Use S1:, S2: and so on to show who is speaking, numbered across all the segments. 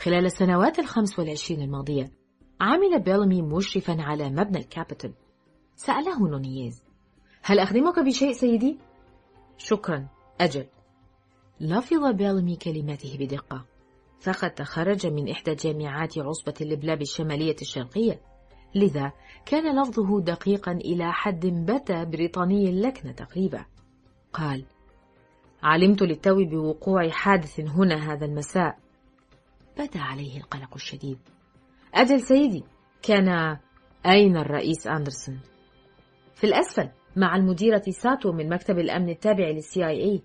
S1: خلال السنوات 25 الماضية عمل بيلمي مشرفا على مبنى الكابيتول. سأله نونييز: هل أخدمك بشيء سيدي؟ شكرا، أجل. لفظ بيلمي كلماته بدقة، فقد تخرج من إحدى جامعات عصبة اللبلاب الشمالية الشرقية، لذا كان لفظه دقيقا إلى حد بدا بريطاني اللكنة تقريبا. قال: علمت للتو بوقوع حادث هنا هذا المساء. بدا عليه القلق الشديد. أجل سيدي، كان أين الرئيس أندرسون؟ في الأسفل مع المديرة ساتو من مكتب الأمن التابع للCIA.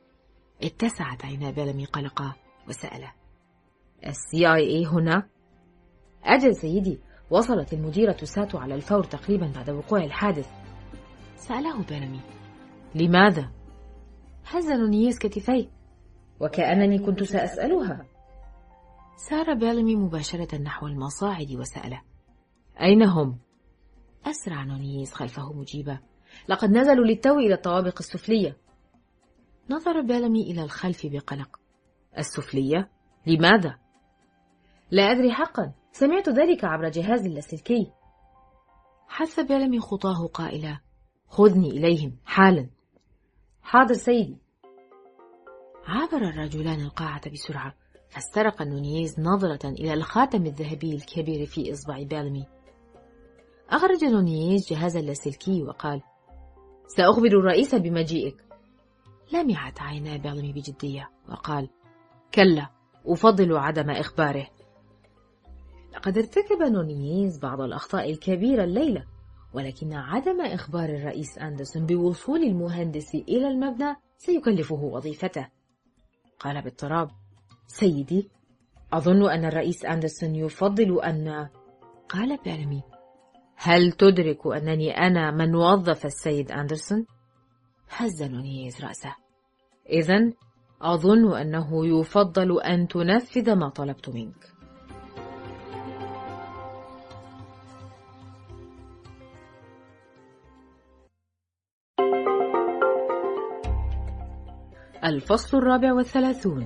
S1: اتسعت عينا بيلمي قلقا وسأله: الCIA هنا؟ أجل سيدي، وصلت المديرة ساتو على الفور تقريبا بعد وقوع الحادث. سأله بيلمي: لماذا؟ هز نونييز كتفيه وكأنني كنت سأسألها. سار بيلمي مباشرة نحو المصاعد وسأله: أين هم؟ أسرع نونييز خلفه مجيبا: لقد نزلوا للتو إلى الطوابق السفلية. نظر بيلمي إلى الخلف بقلق. السفلية؟ لماذا؟ لا أدري حقا، سمعت ذلك عبر جهاز اللاسلكي. حث بيلمي خطاه قائلا: خذني إليهم حالا. حاضر سيدي. عبر الرجلان القاعة بسرعة، فاسترق نونييز نظرة إلى الخاتم الذهبي الكبير في إصبع بيلمي. أخرج نونييز جهاز اللاسلكي وقال: سأخبر الرئيس بمجيئك. لمعت عينا بيلمي بجدية وقال: كلا، أفضل عدم إخباره. لقد ارتكب نونييز بعض الأخطاء الكبيرة الليلة، ولكن عدم إخبار الرئيس أندرسون بوصول المهندس إلى المبنى سيكلفه وظيفته. قال باضطراب: سيدي، أظن أن الرئيس أندرسون يفضل أن... قال بيلمي: هل تدرك أنني أنا من وظف السيد أندرسون؟ هز نونييز رأسه. إذن أظن أنه يفضل أن تنفذ ما طلبت منك. الفصل 34.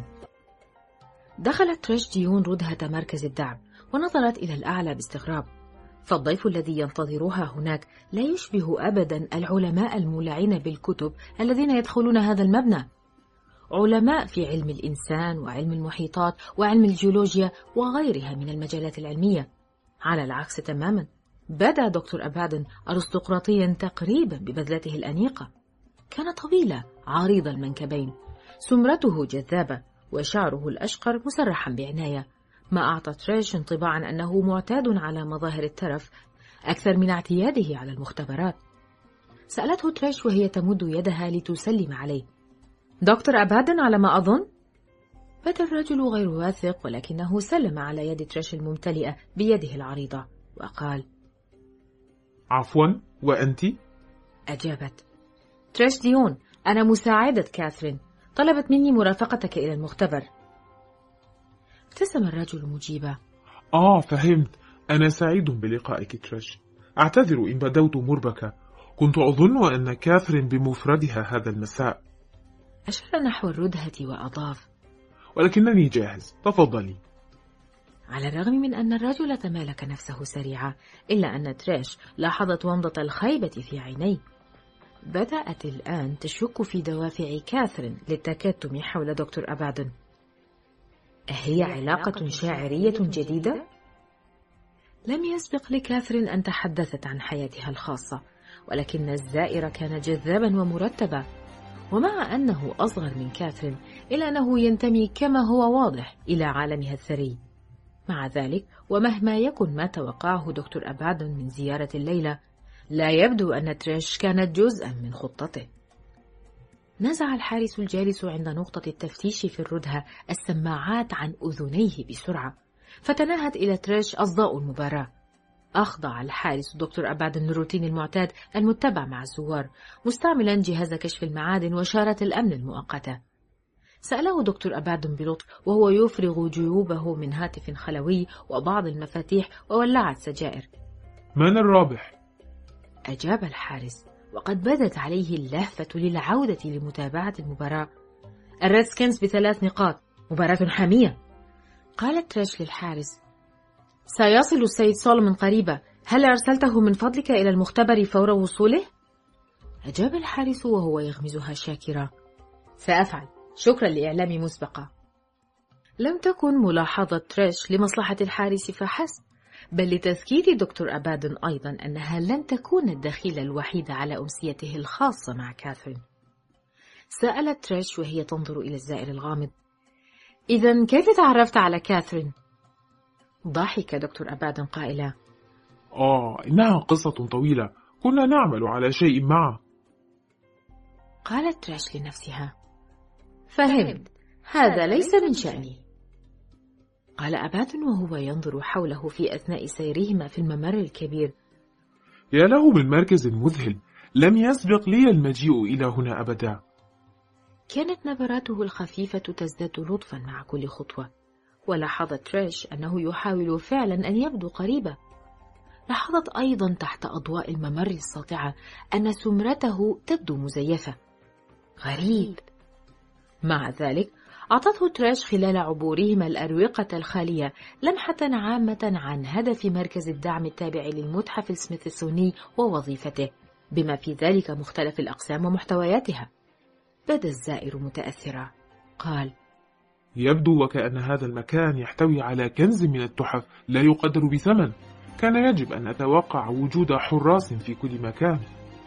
S1: دخلت تريش ديون ردهة مركز الدعم ونظرت إلى الأعلى باستغراب، فالضيف الذي ينتظرها هناك لا يشبه أبدا العلماء المولعين بالكتب الذين يدخلون هذا المبنى، علماء في علم الإنسان وعلم المحيطات وعلم الجيولوجيا وغيرها من المجالات العلمية. على العكس تماما، بدا دكتور أبادن أرستقراطيا تقريبا ببذلته الأنيقة. كان طويلا عريض المنكبين، سمرته جذابة، وشعره الأشقر مسرحا بعناية، ما أعطى تريش انطباعا أنه معتاد على مظاهر الترف أكثر من اعتياده على المختبرات. سألته تريش وهي تمد يدها لتسلم عليه: دكتور أبادن على ما أظن؟ بدا الرجل غير واثق، ولكنه سلم على يد تريش الممتلئة بيده العريضة وقال:
S2: عفوا، وأنت؟
S1: أجابت تريش ديون، أنا مساعدة كاثرين، طلبت مني مرافقتك إلى المختبر. ابتسم الرجل مجيبا:
S2: فهمت، أنا سعيد بلقائك تريش. أعتذر إن بدوت مربكة، كنت أظن أن كاثرين بمفردها هذا المساء.
S1: أشار نحو الردهة وأضاف:
S2: ولكنني جاهز، تفضلي.
S1: على الرغم من أن الرجل تمالك نفسه سريعا، إلا أن تريش لاحظت ومضة الخيبة في عينيه. بدأت الآن تشك في دوافع كاثرين للتكتم حول دكتور أبادن. أهي علاقة شاعرية جديدة؟ لم يسبق لكاثرين أن تحدثت عن حياتها الخاصة، ولكن الزائر كان جذابا ومرتبا، ومع أنه أصغر من كاثرين إلا أنه ينتمي كما هو واضح إلى عالمها الثري. مع ذلك، ومهما يكن ما توقعه دكتور أبادن من زيارة الليلة، لا يبدو أن تريش كانت جزءا من خطته. نزع الحارس الجالس عند نقطة التفتيش في الردهة السماعات عن أذنيه بسرعة، فتناهت إلى تريش أصداء المباراة. أخضع الحارس دكتور أبادن للروتين المعتاد المتبع مع الزوار، مستعملا جهاز كشف المعادن وشارة الأمن المؤقتة. سأله دكتور أبادن بلطف وهو يفرغ جيوبه من هاتف خلوي وبعض المفاتيح وولعة سجائر:
S2: من الرابح؟
S1: أجاب الحارس، وقد بدت عليه اللهفة للعودة لمتابعة المباراة: الريدسكنز ب3 نقاط، مباراة حامية. قالت تريش للحارس: سيصل السيد سولومون قريبا، هل أرسلته من فضلك إلى المختبر فور وصوله؟ أجاب الحارس وهو يغمزها شاكرا: سأفعل، شكرا لإعلامي مسبقا. لم تكن ملاحظة تريش لمصلحة الحارس فحسب، بل لتذكير دكتور أبادن أيضا أنها لن تكون الدخيلة الوحيدة على أمسيته الخاصة مع كاثرين. سألت تريش وهي تنظر إلى الزائر الغامض: إذن كيف تعرفت على كاثرين؟ ضحك دكتور أبادن قائلا:
S2: إنها قصة طويلة، كنا نعمل على شيء معه.
S1: قالت تريش لنفسها: فهمت، هذا ليس من شأني. قال أبادن وهو ينظر حوله في أثناء سيرهما في الممر الكبير:
S2: يا له من مركز مذهل، لم يسبق لي المجيء إلى هنا أبدا.
S1: كانت نبراته الخفيفة تزداد لطفا مع كل خطوة، ولاحظت تريش أنه يحاول فعلا أن يبدو قريبا. لاحظت أيضا تحت أضواء الممر الساطعة أن سمرته تبدو مزيفة. غريب. مع ذلك أعطته تريش خلال عبورهما الأروقة الخالية لمحة عامة عن هدف مركز الدعم التابع للمتحف السميثسوني ووظيفته، بما في ذلك مختلف الأقسام ومحتوياتها. بدا الزائر متأثرا. قال:
S2: يبدو وكأن هذا المكان يحتوي على كنز من التحف لا يقدر بثمن. كان يجب أن نتوقع وجود حراس في كل مكان.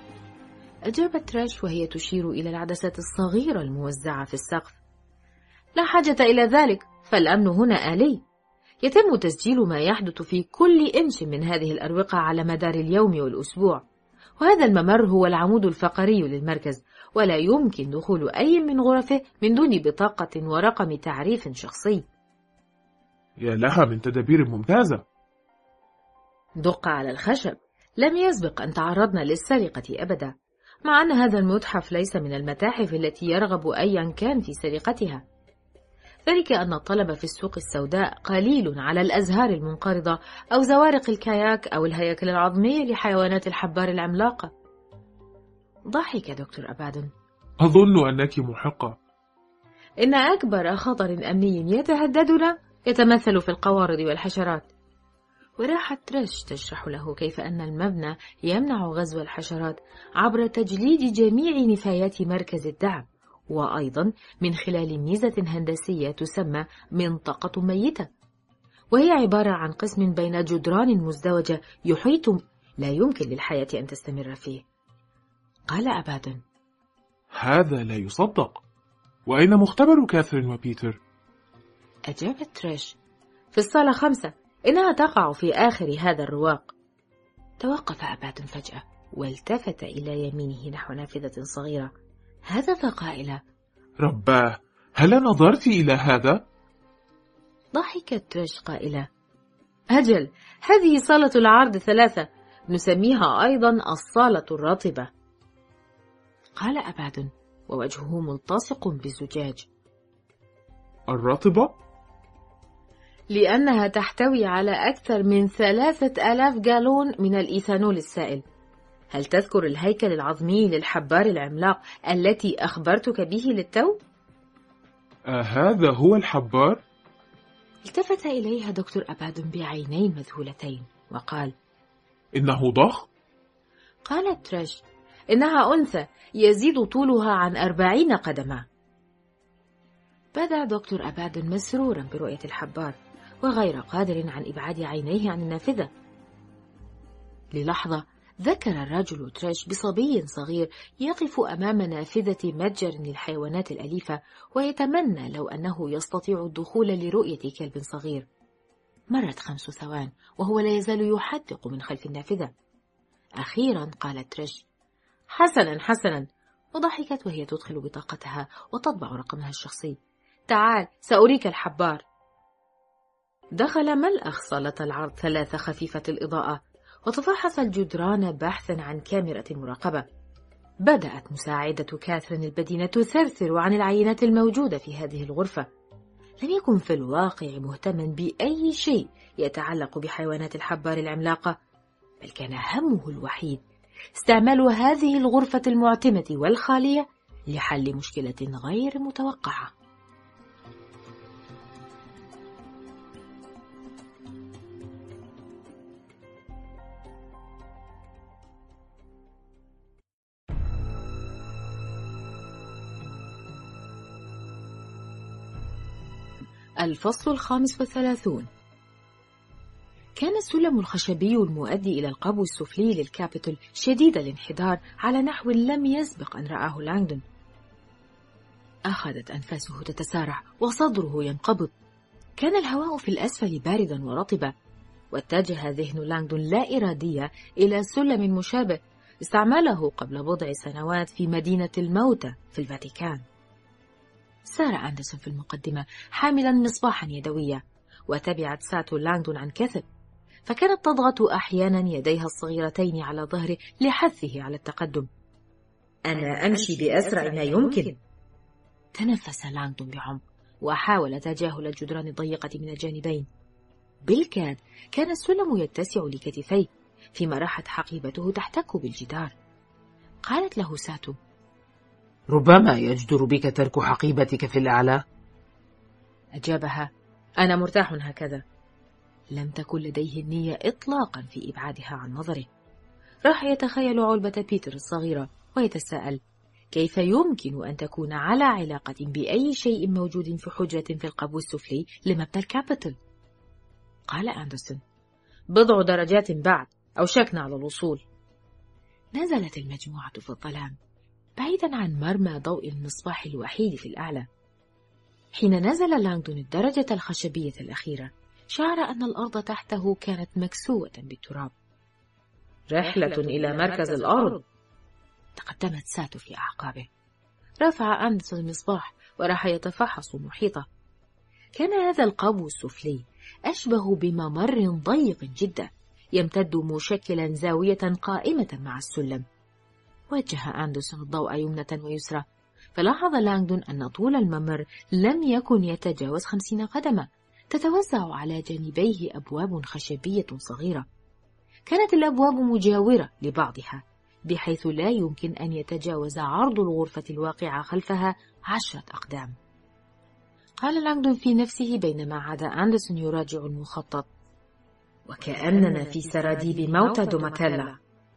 S1: أجابت تريش وهي تشير إلى العدسات الصغيرة الموزعة في السقف: لا حاجة إلى ذلك، فالأمن هنا آلي. يتم تسجيل ما يحدث في كل إنش من هذه الأروقة على مدار اليوم والأسبوع، وهذا الممر هو العمود الفقري للمركز، ولا يمكن دخول أي من غرفه من دون بطاقة ورقم تعريف شخصي.
S2: يا لها من تدابير ممتازة.
S1: دق على الخشب. لم يسبق أن تعرضنا للسرقة أبدا، مع أن هذا المتحف ليس من المتاحف التي يرغب أيا كان في سرقتها. ذلك أن الطلب في السوق السوداء قليل على الأزهار المنقرضة أو زوارق الكاياك أو الهياكل العظمية لحيوانات الحبار العملاقة. ضحك دكتور أبادن:
S2: أظن أنك محقة.
S1: إن أكبر خطر أمني يتهددنا يتمثل في القوارض والحشرات. وراحت تريش تشرح له كيف أن المبنى يمنع غزو الحشرات عبر تجليد جميع نفايات مركز الدعم، وأيضا من خلال ميزة هندسية تسمى منطقة ميتة، وهي عبارة عن قسم بين جدران مزدوجة يحيط لا يمكن للحياة أن تستمر فيه. قال أبادن:
S2: هذا لا يصدق. وأين مختبر كاثرين وبيتر؟
S1: أجابت تريش: في الصالة 5، إنها تقع في آخر هذا الرواق. توقف أبادن فجأة والتفت إلى يمينه نحو نافذة صغيرة، هدف قائلا:
S2: رباه، هل نظرت إلى هذا؟
S1: ضحكت تريش قائلة: أجل، هذه صالة العرض 3، نسميها أيضا الصالة الرطبة. قال أبادن ووجهه ملتصق بالزجاج:
S2: الرطبة؟
S1: لأنها تحتوي على أكثر من 3000 جالون من الإيثانول السائل. هل تذكر الهيكل العظمي للحبار العملاق التي أخبرتك به للتو؟
S2: هذا هو الحبار؟
S1: التفت إليها دكتور أبادن بعينين مذهولتين وقال:
S2: إنه ضخم؟
S1: قالت تريش: إنها أنثى يزيد طولها عن 40 قدما. بدأ دكتور أبادن مسرورا برؤية الحبار وغير قادر عن إبعاد عينيه عن النافذة. للحظة ذكر الرجل تريش بصبي صغير يقف أمام نافذة متجر للحيوانات الأليفة ويتمنى لو أنه يستطيع الدخول لرؤية كلب صغير. مرت 5 ثوان وهو لا يزال يحدق من خلف النافذة. أخيرا قالت تريش: حسنا حسنا، وضحكت وهي تدخل بطاقتها وتطبع رقمها الشخصي. تعال سأريك الحبار. دخل ملأخ صالة العرض 3 خفيفة الإضاءة وتفحص الجدران بحثا عن كاميرا مراقبة. بدأت مساعدة كاثرين البدينة تثرثر عن العينات الموجودة في هذه الغرفة. لم يكن في الواقع مهتما بأي شيء يتعلق بحيوانات الحبار العملاقة، بل كان همه الوحيد استعمال هذه الغرفة المعتمة والخالية لحل مشكلة غير متوقعة. الفصل 35. كان السلم الخشبي المؤدي إلى القبو السفلي للكابيتول شديد الانحدار على نحو لم يسبق أن رآه لانغدون. أخذت أنفاسه تتسارع وصدره ينقبض. كان الهواء في الأسفل باردا ورطبا، واتجه ذهن لانغدون لا إراديا إلى سلم مشابه استعمله قبل بضع سنوات في مدينة الموتى في الفاتيكان. سار أندرسون في المقدمة حاملا مصباحا يدوية، وتبعت ساتو لانغدون عن كثب، فكانت تضغط أحيانا يديها الصغيرتين على ظهره لحثه على التقدم.
S3: أنا أمشي بأسرع ما يمكن.
S1: تنفس لانغدون بعمق وحاول تجاهل الجدران الضيقة من الجانبين. بالكاد كان السلم يتسع لكتفيه، فيما راحت حقيبته تحتك بالجدار. قالت له ساتو:
S3: ربما يجدر بك ترك حقيبتك في الأعلى.
S1: أجابها: أنا مرتاح هكذا. لم تكن لديه النية إطلاقا في إبعادها عن نظره. راح يتخيل علبة بيتر الصغيرة ويتساءل كيف يمكن أن تكون على علاقة بأي شيء موجود في حجرة في القبو السفلي لمبنى الكابيتول. قال أندرسون:
S3: بضع درجات بعد، أوشكنا على الوصول.
S1: نزلت المجموعة في الظلام بعيدا عن مرمى ضوء المصباح الوحيد في الأعلى. حين نزل لانغدون الدرجة الخشبية الأخيرة شعر أن الأرض تحته كانت مكسوة بالتراب.
S3: رحلة إلى مركز الأرض.
S1: تقدمت ساتو في أعقابه. رفع أندرسون المصباح وراح يتفحص محيطه. كان هذا القبو السفلي أشبه بممر ضيق جدا يمتد مشكلا زاوية قائمة مع السلم. وجه أندرسون الضوء يمنة ويسرى، فلاحظ لانغدون أن طول الممر لم يكن يتجاوز 50 قدما، تتوزع على جانبيه أبواب خشبية صغيرة. كانت الأبواب مجاورة لبعضها، بحيث لا يمكن أن يتجاوز عرض الغرفة الواقعة خلفها 10 أقدام. قال لانغدون في نفسه بينما عاد أندرسون يراجع المخطط:
S3: وكأننا في سراديب موتى دوماتيلا.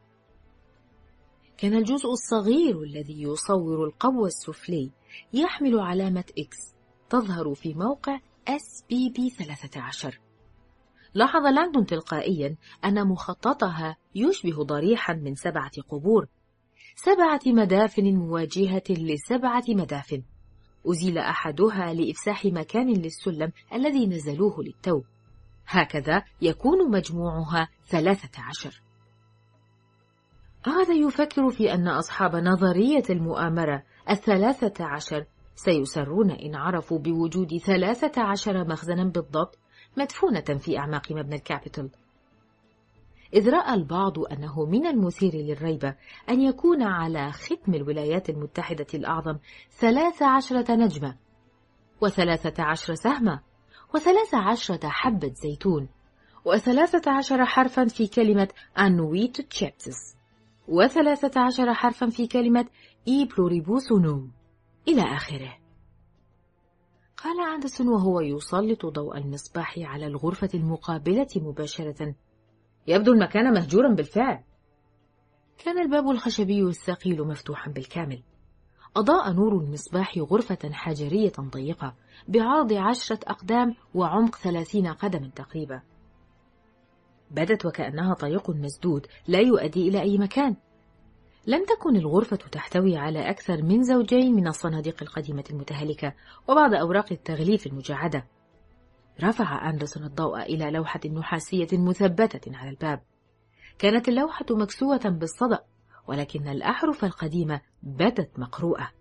S1: كان الجزء الصغير الذي يصور القبو السفلي يحمل علامة إكس تظهر في موقع SBB 13. لاحظ لانغدون تلقائيا أن مخططها يشبه ضريحا من 7 قبور، 7 مدافن مواجهة ل7 مدافن، أزيل أحدها لإفساح مكان للسلم الذي نزلوه للتو. هكذا يكون مجموعها 13. أخذ يفكر في أن أصحاب نظرية المؤامرة 13 سيسرون إن عرفوا بوجود 13 مخزنا بالضبط مدفونة في أعماق مبنى الكابيتول. إذ رأى البعض أنه من المثير للريبة أن يكون على ختم الولايات المتحدة الأعظم 13 نجمة و13 سهمة و13 حبة زيتون و13 حرفا في كلمة أنويت تشيبسس و13 حرفا في كلمة إي بلوريبوس نوم إلى آخره. قال أندرسون وهو يسلط ضوء المصباح على الغرفة المقابلة مباشرة:
S3: يبدو المكان مهجورا بالفعل.
S1: كان الباب الخشبي الثقيل مفتوحا بالكامل. أضاء نور المصباح غرفة حجرية ضيقة بعرض 10 أقدام وعمق 30 قدما تقريبا. بدت وكأنها طريق مسدود لا يؤدي إلى أي مكان. لم تكن الغرفة تحتوي على أكثر من زوجين من الصناديق القديمة المتهالكة وبعض أوراق التغليف المجعدة. رفع أندرسون الضوء إلى لوحة نحاسية مثبتة على الباب. كانت اللوحة مكسوة بالصدأ، ولكن الأحرف القديمة بدت مقروءة: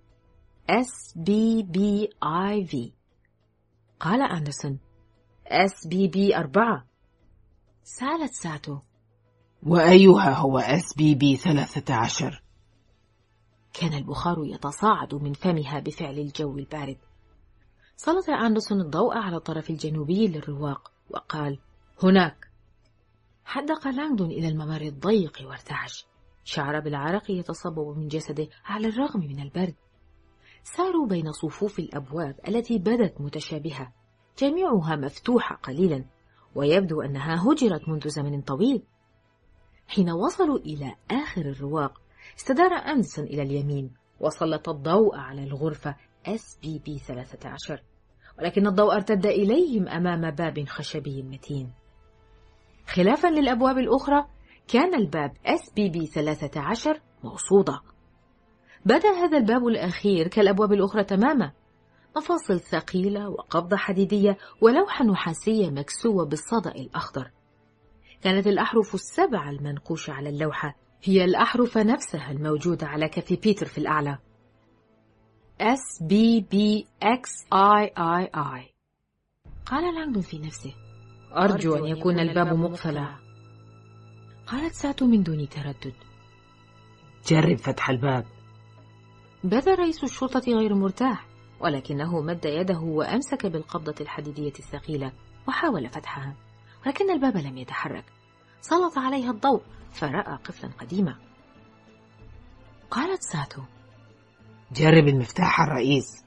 S1: SBBIV. قال أندرسون:
S3: SBB 4.
S1: سألت ساتو:
S3: وأيها هو SBB 13؟
S1: كان البخار يتصاعد من فمها بفعل الجو البارد. سلط أندرسون الضوء على الطرف الجنوبي للرواق وقال:
S3: هناك.
S1: حدق لانغدون إلى الممر الضيق وارتعش. شعر بالعرق يتصبب من جسده على الرغم من البرد. ساروا بين صفوف الأبواب التي بدت متشابهة، جميعها مفتوحة قليلا، ويبدو أنها هجرت منذ زمن طويل. حين وصلوا إلى آخر الرواق استدار أندرسون إلى اليمين وسلط الضوء على الغرفة SBB 13، ولكن الضوء ارتد إليهم أمام باب خشبي متين. خلافا للأبواب الأخرى، كان الباب SBB 13 موصودا. بدا هذا الباب الأخير كالأبواب الأخرى تماما، مفاصل ثقيلة وقبضة حديدية ولوحة نحاسية مكسوة بالصدأ الأخضر. كانت الأحرف السبعة المنقوشة على اللوحة هي الأحرف نفسها الموجودة على كف بيتر في الأعلى: SBBXIII. قال لانغدون في نفسه: أرجو أن يكون الباب مقفلا. قالت ساتو من دون تردد:
S3: جرب فتح الباب.
S1: بدا رئيس الشرطة غير مرتاح، ولكنه مد يده وأمسك بالقبضة الحديدية الثقيلة وحاول فتحها، ولكن الباب لم يتحرك. سلط عليها الضوء فرأى قفلا قديما. قالت ساتو:
S3: جرب المفتاح الرئيس.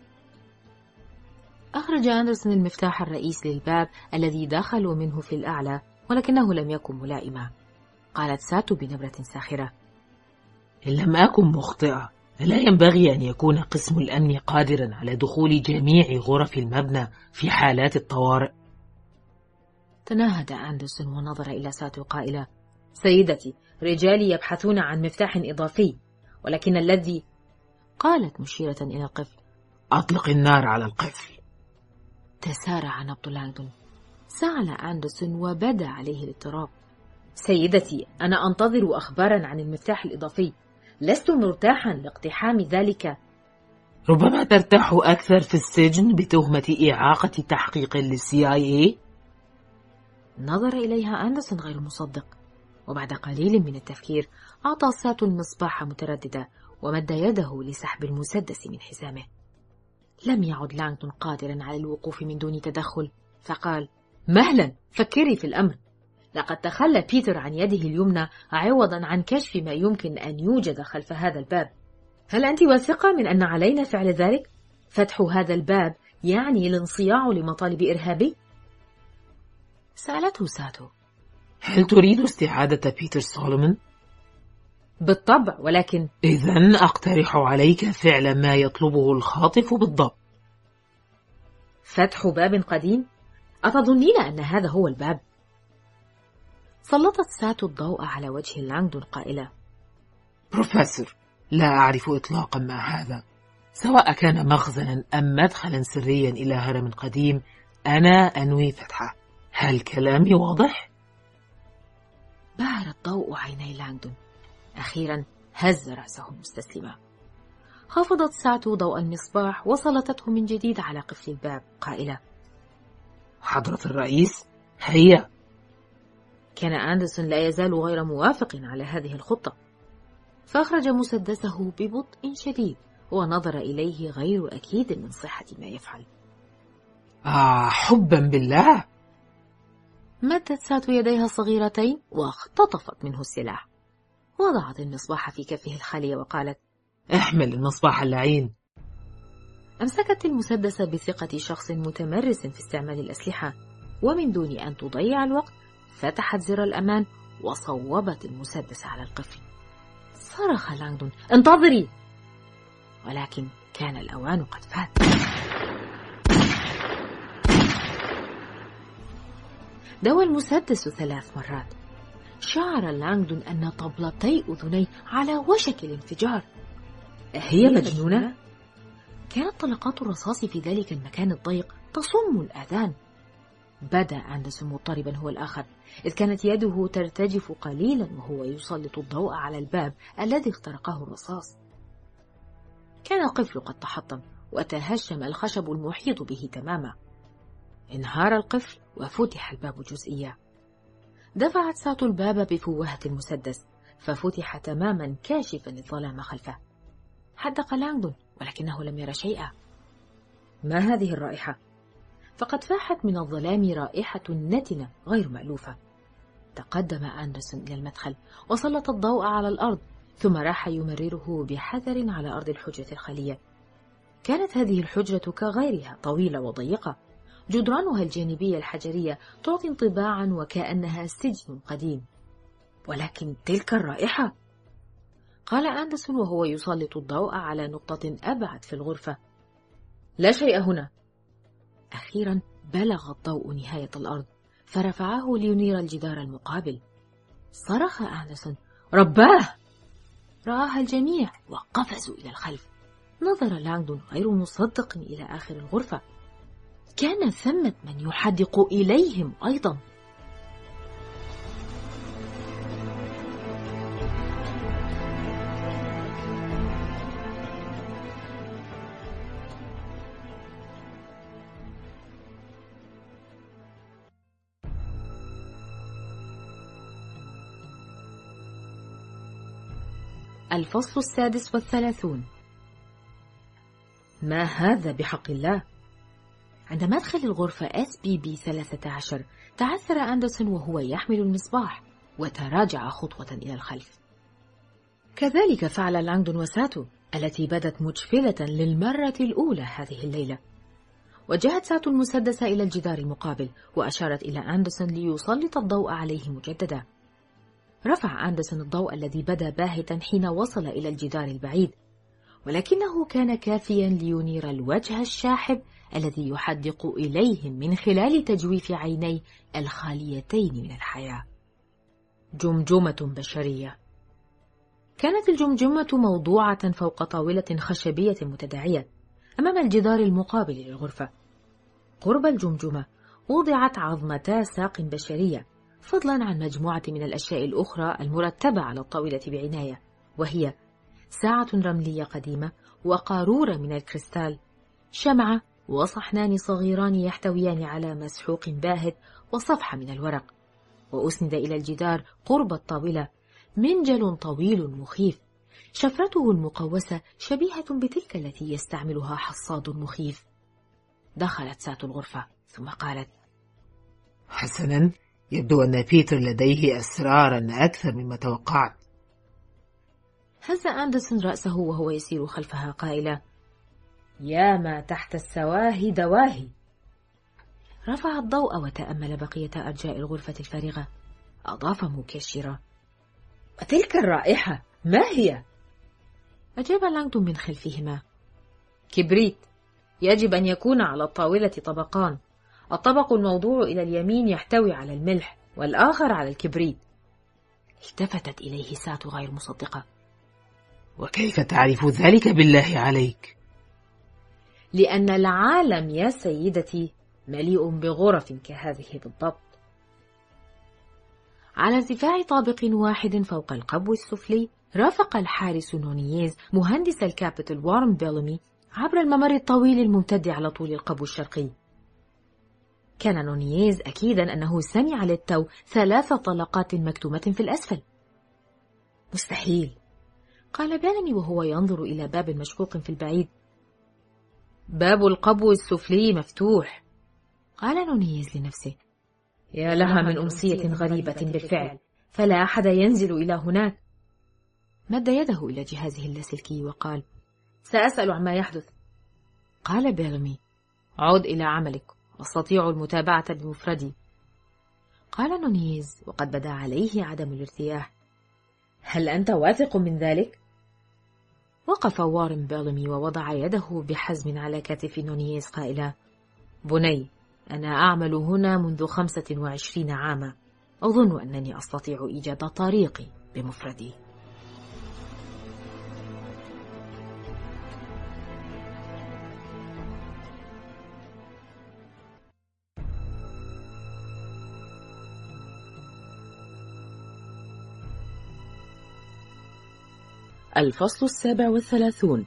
S1: أخرج أندرسون المفتاح الرئيس للباب الذي دخلوا منه في الأعلى، ولكنه لم يكن ملائما. قالت ساتو بنبرة ساخرة:
S3: إن لم أكن مخطئة، لا ينبغي أن يكون قسم الأمن قادرا على دخول جميع غرف المبنى في حالات الطوارئ.
S1: تنهد أندرسون ونظر إلى ساتو قائلا: سيدتي، رجالي يبحثون عن مفتاح إضافي، ولكن الذي... قالت مشيرة إلى القفل:
S3: أطلق النار على القفل.
S1: تسارع نبض لانغدون. سأل أندرسون وبدا عليه الاضطراب: سيدتي، أنا أنتظر أخبارا عن المفتاح الإضافي، لست مرتاحا لاقتحام ذلك.
S3: ربما ترتاح أكثر في السجن بتهمة إعاقة تحقيق للCIA.
S1: نظر إليها أندرسون غير مصدق، وبعد قليل من التفكير أعطى ساتو المصباح مترددة ومد يده لسحب المسدس من حزامه. لم يعد لانغدون قادرا على الوقوف من دون تدخل، فقال: مهلا، فكري في الأمر. لقد تخلى بيتر عن يده اليمنى عوضا عن كشف ما يمكن أن يوجد خلف هذا الباب. هل أنت واثقة من أن علينا فعل ذلك؟ فتح هذا الباب يعني الانصياع لمطالب إرهابي؟ سألته ساتو:
S3: هل تريد استعادة بيتر سولومون؟
S1: بالطبع، ولكن...
S3: إذن أقترح عليك فعل ما يطلبه الخاطف بالضبط.
S1: فتح باب قديم؟ أتظنين أن هذا هو الباب؟ سلطت ساتو الضوء على وجه لانغدون قائلة:
S3: بروفيسور، لا أعرف إطلاقا ما هذا، سواء كان مخزنا أم مدخلا سريا إلى هرم قديم، أنا أنوي فتحه. هل كلامي واضح؟
S1: بهر الضوء عيني لانغدون. أخيرا هز رأسه مستسلما. خفضت ساتو ضوء المصباح وسلطته من جديد على قفل الباب قائلة:
S3: حضرة الرئيس، هيا.
S1: كان أندرسون لا يزال غير موافق على هذه الخطة، فأخرج مسدسه ببطء شديد ونظر إليه غير أكيد من صحة ما يفعل.
S3: حبا بالله.
S1: مدت ساتو يديها الصغيرتين واختطفت منه السلاح، وضعت المصباح في كفه الخالية وقالت:
S3: احمل المصباح اللعين.
S1: أمسكت المسدس بثقة شخص متمرس في استعمال الأسلحة، ومن دون أن تضيع الوقت فتحت زر الأمان وصوبت المسدس على القفل. صرخ لانغدون: انتظري! ولكن كان الأوان قد فات. دوى المسدس 3 مرات. شعر لانغدون أن طبلتي أذنيه على وشك الانفجار. هي مجنونة؟ كانت طلقات الرصاص في ذلك المكان الضيق تصم الآذان. بدا أندرسون مضطربا هو الآخر، إذ كانت يده ترتجف قليلا وهو يسلط الضوء على الباب الذي اخترقه الرصاص. كان القفل قد تحطم وتهشم الخشب المحيط به تماما. انهار القفل وفتح الباب جزئيا. دفعت ساتو الباب بفوهة المسدس ففتح تماما كاشفا الظلام خلفه. حدق لانغدون ولكنه لم يرى شيئا. ما هذه الرائحة؟ فقد فاحت من الظلام رائحة نتنة غير مألوفة. تقدم أندرسون إلى المدخل وسلط الضوء على الأرض، ثم راح يمرره بحذر على أرض الحجرة الخالية. كانت هذه الحجرة كغيرها طويلة وضيقة، جدرانها الجانبية الحجرية تعطي انطباعا وكأنها سجن قديم. ولكن تلك الرائحة! قال أندرسون وهو يسلط الضوء على نقطة أبعد في الغرفة: لا شيء هنا. أخيرا بلغ الضوء نهاية الأرض، فرفعه لينير الجدار المقابل. صرخ أندرسون: رباه! رآها الجميع وقفزوا إلى الخلف. نظر لانغدون غير مصدق إلى آخر الغرفة. كان ثمة من يحدق إليهم أيضا. الفصل 36. ما هذا بحق الله؟ عند مدخل الغرفة SBB 13 تعثر أندرسون وهو يحمل المصباح وتراجع خطوة إلى الخلف. كذلك فعل لانغدون وساتو التي بدت مجفلة للمرة الأولى هذه الليلة. وجهت ساتو المسدس إلى الجدار المقابل وأشارت إلى أندرسون ليسلط الضوء عليه مجددا. رفع أندرسون الضوء الذي بدا باهتا حين وصل إلى الجدار البعيد، ولكنه كان كافيا لينير الوجه الشاحب الذي يحدق إليهم من خلال تجويف عيني الخاليتين من الحياة. جمجمة بشرية. كانت الجمجمة موضوعة فوق طاولة خشبية متداعية أمام الجدار المقابل للغرفة. قرب الجمجمة وضعت عظمتا ساق بشرية، فضلا عن مجموعة من الأشياء الأخرى المرتبة على الطاولة بعناية، وهي ساعة رملية قديمة وقارورة من الكريستال، شمعة وصحنان صغيران يحتويان على مسحوق باهت وصفحة من الورق. وأسند إلى الجدار قرب الطاولة منجل طويل مخيف، شفرته المقوسة شبيهة بتلك التي يستعملها حصاد مخيف. دخلت ساتو الغرفة ثم قالت:
S3: حسنا، يبدو أن بيتر لديه أسرارا أكثر مما توقعت.
S1: هز أندرسون رأسه وهو يسير خلفها قائلا: يا ما تحت السواهي دواهي. رفع الضوء وتأمل بقية أرجاء الغرفة الفارغة. أضاف مكشرا: وتلك الرائحة ما هي؟ أجاب لانغدون من خلفهما: كبريت. يجب أن يكون على الطاولة طبقان، الطبق الموضوع إلى اليمين يحتوي على الملح والآخر على الكبريت. التفتت إليه ساتو غير مصدقة:
S3: وكيف تعرف ذلك بالله عليك؟
S1: لأن العالم يا سيدتي مليء بغرف كهذه بالضبط. على ارتفاع طابق واحد فوق القبو السفلي رافق الحارس نونييز مهندس الكابيتول وارن بيلومي عبر الممر الطويل الممتد على طول القبو الشرقي. كان نونييز أكيدا أنه سمع للتو 3 طلقات مكتومة في الأسفل. مستحيل، قال بيلومي وهو ينظر إلى باب مشقوق في البعيد. باب القبو السفلي مفتوح، قال نونييز لنفسه. يا لها من أمسية غريبة بالفعل، فلا أحد ينزل إلى هناك. مد يده إلى جهازه اللاسلكي وقال: سأسأل عما يحدث. قال بيلومي: عد إلى عملك، أستطيع المتابعة بمفردي. قال نونييز وقد بدا عليه عدم الارتياح: هل أنت واثق من ذلك؟ وقف وارن بيلومي ووضع يده بحزم على كتف نونييز قائلا: بني، أنا أعمل هنا منذ 25 عاما، أظن أنني أستطيع إيجاد طريقي بمفردي. الفصل 37.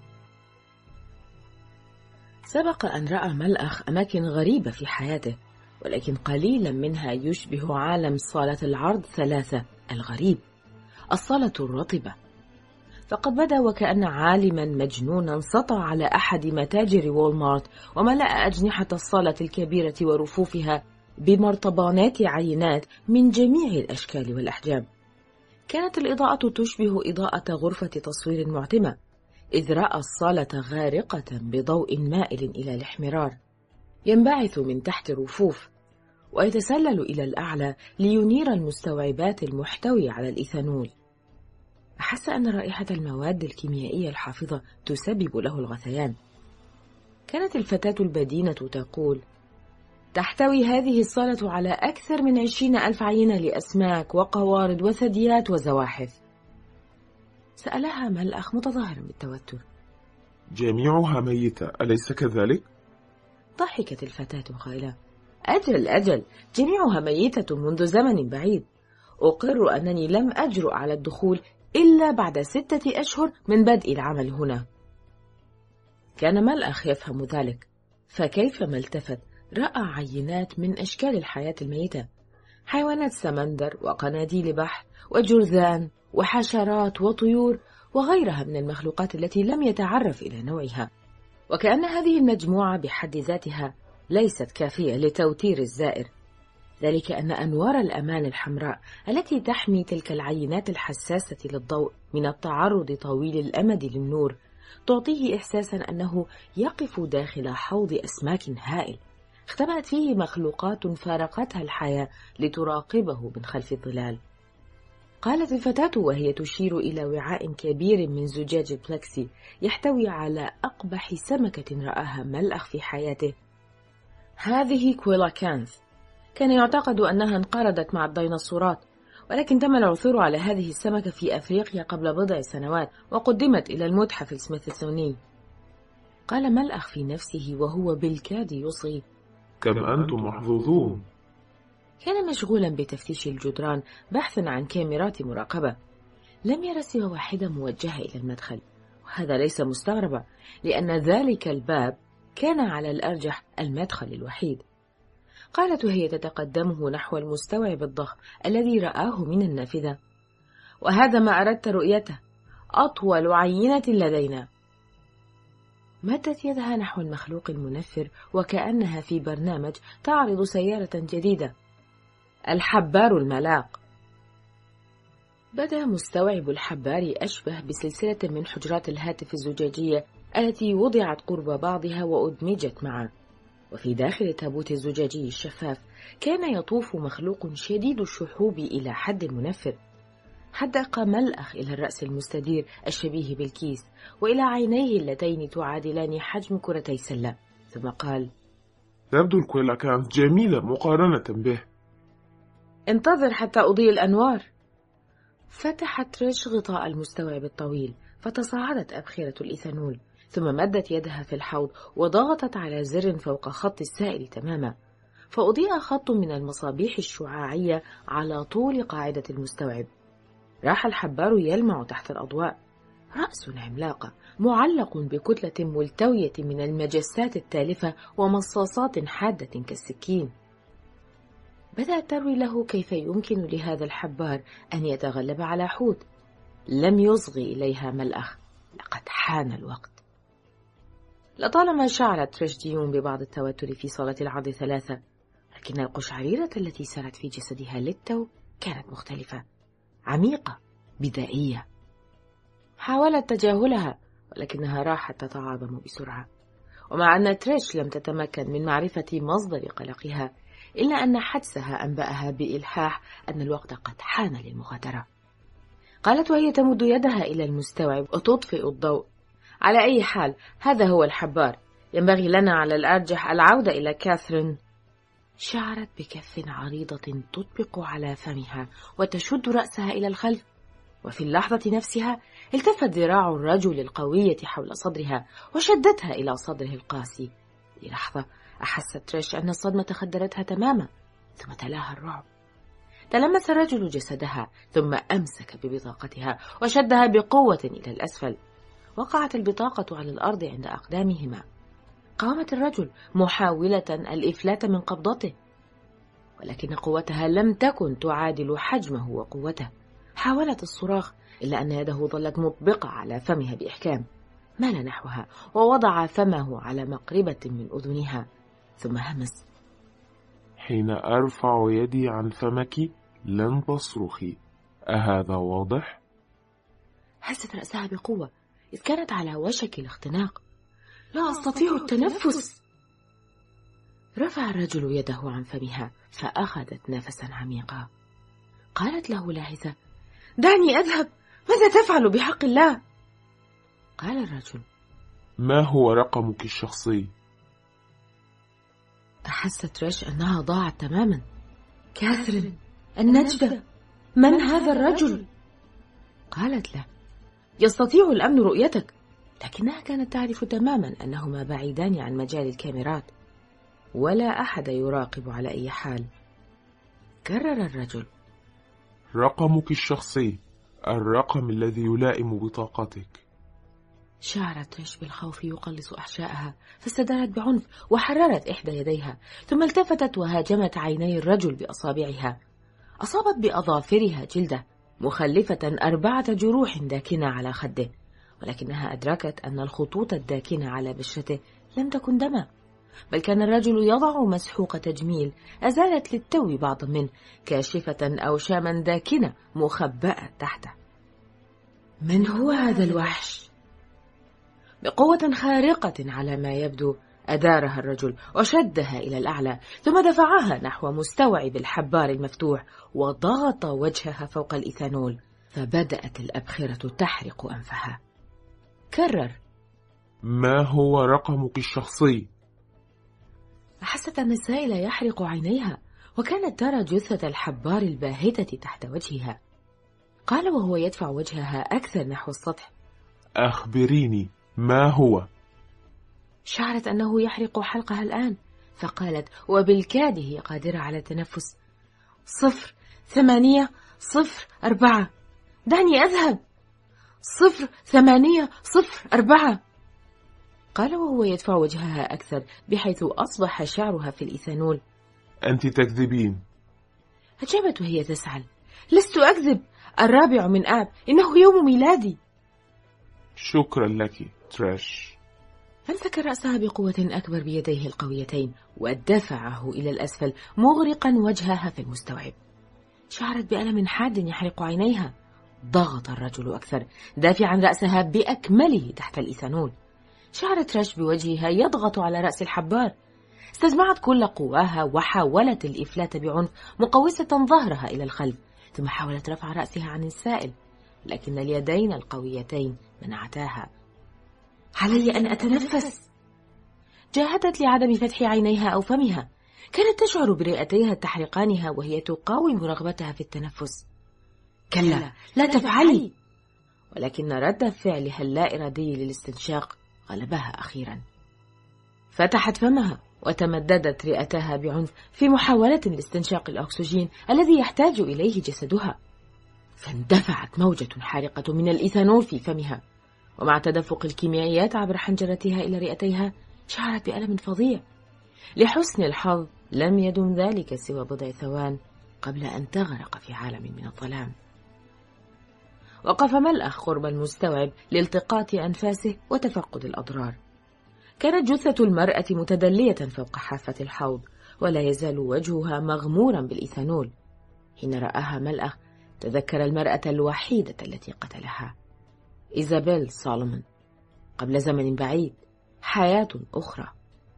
S1: سبق أن رأى ملأخ أماكن غريبة في حياته، ولكن قليلا منها يشبه عالم صالة العرض 3 الغريب، الصالة الرطبة. فقد بدا وكأن عالما مجنونا سطع على أحد متاجر وولمارت وملأ أجنحة الصالة الكبيرة ورفوفها بمرطبانات عينات من جميع الأشكال والأحجام. كانت الإضاءة تشبه إضاءة غرفة تصوير معتمة، إذ رأى الصالة غارقة بضوء مائل إلى الاحمرار ينبعث من تحت الرفوف ويتسلل إلى الأعلى لينير المستوعبات المحتوية على الإيثانول. أحس أن رائحة المواد الكيميائية الحافظة تسبب له الغثيان. كانت الفتاة البدينة تقول: تحتوي هذه الصالة على أكثر من 20,000 عينة لأسماك وقوارض وثدييات وزواحف. سألها ملأخ متظاهرا بالتوتر.
S2: جميعها ميتة، أليس كذلك؟
S1: ضحكت الفتاة قائلة: أجل، جميعها ميتة منذ زمن بعيد. أقر أنني لم أجرؤ على الدخول إلا بعد 6 أشهر من بدء العمل هنا. كان ملأخ يفهم ذلك، فكيفما التفت رأى عينات من أشكال الحياة الميتة، حيوانات سمندر وقناديل بحر وجرذان وحشرات وطيور وغيرها من المخلوقات التي لم يتعرف إلى نوعها. وكأن هذه المجموعة بحد ذاتها ليست كافية لتوتير الزائر، ذلك أن أنوار الأمان الحمراء التي تحمي تلك العينات الحساسة للضوء من التعرض طويل الأمد للنور تعطيه إحساسا أنه يقف داخل حوض أسماك هائل اختبأت فيه مخلوقات فارقتها الحياة لتراقبه من خلف الظلال. قالت الفتاة وهي تشير إلى وعاء كبير من زجاج بلاكسي يحتوي على أقبح سمكة رآها ملأخ في حياته: هذه كويلاكانث. كان يعتقد أنها انقرضت مع الديناصورات، ولكن تم العثور على هذه السمكة في أفريقيا قبل بضع سنوات وقدمت إلى المتحف السميثسوني. قال ملأخ في نفسه وهو بالكاد يصغي:
S2: كم أنتم محظوظون.
S1: كان مشغولا بتفتيش الجدران بحثا عن كاميرات مراقبة. لم يرى سوى واحدة موجهة إلى المدخل، وهذا ليس مستغربا لأن ذلك الباب كان على الأرجح المدخل الوحيد. قالت وهي تتقدمه نحو المستوعب الضخم الذي رآه من النافذة: وهذا ما أردت رؤيته، أطول عينة لدينا. مدت يدها نحو المخلوق المنفر وكأنها في برنامج تعرض سيارة جديدة: الحبار الملاق. بدأ مستوعب الحبار أشبه بسلسلة من حجرات الهاتف الزجاجية التي وضعت قرب بعضها وأدمجت معا، وفي داخل التابوت الزجاجي الشفاف كان يطوف مخلوق شديد الشحوب إلى حد منفر. حدق ملأخ إلى الرأس المستدير الشبيه بالكيس وإلى عينيه اللتين تعادلان حجم كرتي سلة، ثم قال:
S2: تبدو الكويلاكانث جميلة مقارنة به.
S1: انتظر حتى أضيء الأنوار. فتحت تريش غطاء المستوعب الطويل فتصاعدت أبخرة الإيثانول، ثم مدت يدها في الحوض وضغطت على زر فوق خط السائل تماما، فأضيء خط من المصابيح الشعاعية على طول قاعدة المستوعب. راح الحبار يلمع تحت الأضواء، رأس عملاقة معلق بكتلة ملتوية من المجسات التالفة ومصاصات حادة كالسكين. بدأت تروي له كيف يمكن لهذا الحبار أن يتغلب على حوت. لم يصغي إليها ملأخ، لقد حان الوقت. لطالما شعرت تريش ديون ببعض التوتر في صالة العرض 3، لكن القشعريرة التي سرت في جسدها للتو كانت مختلفة، عميقة، بدائية. حاولت تجاهلها، ولكنها راحت تتعاظم بسرعة. ومع أن تريش لم تتمكن من معرفة مصدر قلقها، إلا أن حدسها أنبأها بإلحاح أن الوقت قد حان للمغادرة. قالت وهي تمد يدها إلى المستوعب وتطفئ الضوء: على أي حال هذا هو الحبار، ينبغي لنا على الأرجح العودة إلى كاثرين. شعرت بكف عريضة تطبق على فمها وتشد رأسها إلى الخلف، وفي اللحظة نفسها التفت ذراع الرجل القوية حول صدرها وشدتها إلى صدره القاسي. للحظة أحست تريش أن الصدمة خدرتها تماما، ثم تلاها الرعب. تلمس الرجل جسدها ثم أمسك ببطاقتها وشدها بقوة إلى الأسفل. وقعت البطاقة على الأرض عند أقدامهما. قامت الرجل محاولة الإفلات من قبضته، ولكن قوتها لم تكن تعادل حجمه وقوته. حاولت الصراخ، إلا أن يده ظلت مطبقة على فمها بإحكام. مال نحوها ووضع فمه على مقربة من أذنها، ثم همس:
S2: حين أرفع يدي عن فمك لن تصرخي، أهذا واضح؟
S1: هزت رأسها بقوة إذ كانت على وشك الاختناق. لا أستطيع التنفس. رفع الرجل يده عن فمها فأخذت نفسا عميقا. قالت له لاهثة: دعني أذهب، ماذا تفعل بحق الله؟ قال الرجل:
S2: ما هو رقمك الشخصي؟
S1: أحس تريش أنها ضاعت تماما. كاثرين، النجدة، من هذا الرجل؟ قالت له: يستطيع الأمن رؤيتك. لكنها كانت تعرف تماما أنهما بعيدان عن مجال الكاميرات، ولا أحد يراقب على أي حال. كرر الرجل:
S2: رقمك الشخصي، الرقم الذي يلائم بطاقتك.
S1: شعرت تريش بالخوف يقلص أحشائها، فاستدارت بعنف وحررت إحدى يديها، ثم التفتت وهاجمت عيني الرجل بأصابعها. أصابت بأظافرها جلده، مخلفة 4 جروح داكنة على خده، ولكنها أدركت أن الخطوط الداكنة على بشرته لم تكن دما، بل كان الرجل يضع مسحوق تجميل أزالت للتو بعضا منه، كاشفة أوشاما داكنة مخبأة تحته. من هو هذا الوحش؟ بقوة خارقة على ما يبدو أدارها الرجل وشدها إلى الأعلى، ثم دفعها نحو مستوعب الحبار المفتوح وضغط وجهها فوق الإيثانول، فبدأت الأبخرة تحرق أنفها. كرر:
S2: ما هو رقمك الشخصي؟
S1: أحست أن السائل يحرق عينيها، وكانت ترى جثة الحبار الباهتة تحت وجهها. قال وهو يدفع وجهها أكثر نحو السطح:
S2: أخبريني، ما هو؟
S1: شعرت أنه يحرق حلقها الآن، فقالت وبالكاد هي قادرة على التنفس: 0804، دعني أذهب. 0804. قال وهو يدفع وجهها أكثر بحيث أصبح شعرها في الإيثانول:
S2: أنت تكذبين.
S1: أجابت وهي تسعل: لست أكذب، 4 من آب، إنه يوم ميلادي.
S2: شكرا لك تريش.
S1: فامسك رأسها بقوة أكبر بيديه القويتين ودفعه إلى الأسفل، مغرقا وجهها في المستوعب. شعرت بألم حاد يحرق عينيها. ضغط الرجل أكثر، دافعا رأسها بأكمله تحت الإيثانول. شعرت تريش بوجهها يضغط على رأس الحبار. استجمعت كل قواها وحاولت الإفلات بعنف، مقوسة ظهرها إلى الخلف، ثم حاولت رفع رأسها عن السائل، لكن اليدين القويتين منعتاها. علي أن أتنفس. جاهدت لعدم فتح عينيها أو فمها. كانت تشعر برئتيها تحرقانها وهي تقاوم رغبتها في التنفس. كلا، لا تفعلي. ولكن رد فعلها اللا إرادي للاستنشاق غلبها أخيرا. فتحت فمها وتمددت رئتها بعنف في محاولة لاستنشاق الأكسجين الذي يحتاج إليه جسدها، فاندفعت موجة حارقة من الإيثانول في فمها، ومع تدفق الكيميائيات عبر حنجرتها إلى رئتيها شعرت بألم فظيع. لحسن الحظ لم يدم ذلك سوى بضع ثوان قبل أن تغرق في عالم من الظلام. وقف ملأخ قرب المستوعب لالتقاط أنفاسه وتفقد الأضرار. كانت جثة المرأة متدلية فوق حافة الحوض، ولا يزال وجهها مغمورا بالإيثانول. حين رآها ملأخ تذكر المرأة الوحيدة التي قتلها، إيزابيل سولومون، قبل زمن بعيد، حياة أخرى.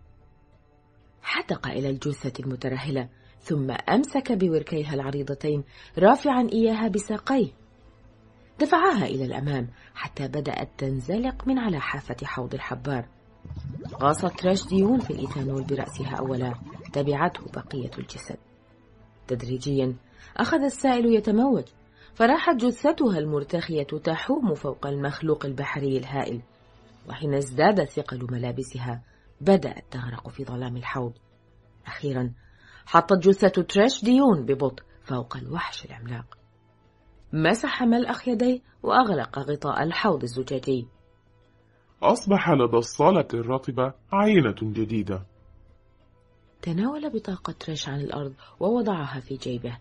S1: حدق إلى الجثة المترهلة، ثم أمسك بوركيها العريضتين رافعا إياها بساقيه. دفعها إلى الأمام حتى بدأت تنزلق من على حافة حوض الحبار. غاصت تريش ديون في الإيثانول برأسها أولا، تبعته بقية الجسد. تدريجيا أخذ السائل يتموج، فراحت جثتها المرتخية تحوم فوق المخلوق البحري الهائل. وحين ازداد ثقل ملابسها بدأت تغرق في ظلام الحوض. أخيرا حطت جثة تريش ديون ببطء فوق الوحش العملاق. مسح ملأخ يديه وأغلق غطاء الحوض الزجاجي.
S2: أصبح لدى الصالة الرطبة عينة جديدة.
S1: تناول بطاقة تريش عن الأرض ووضعها في جيبه.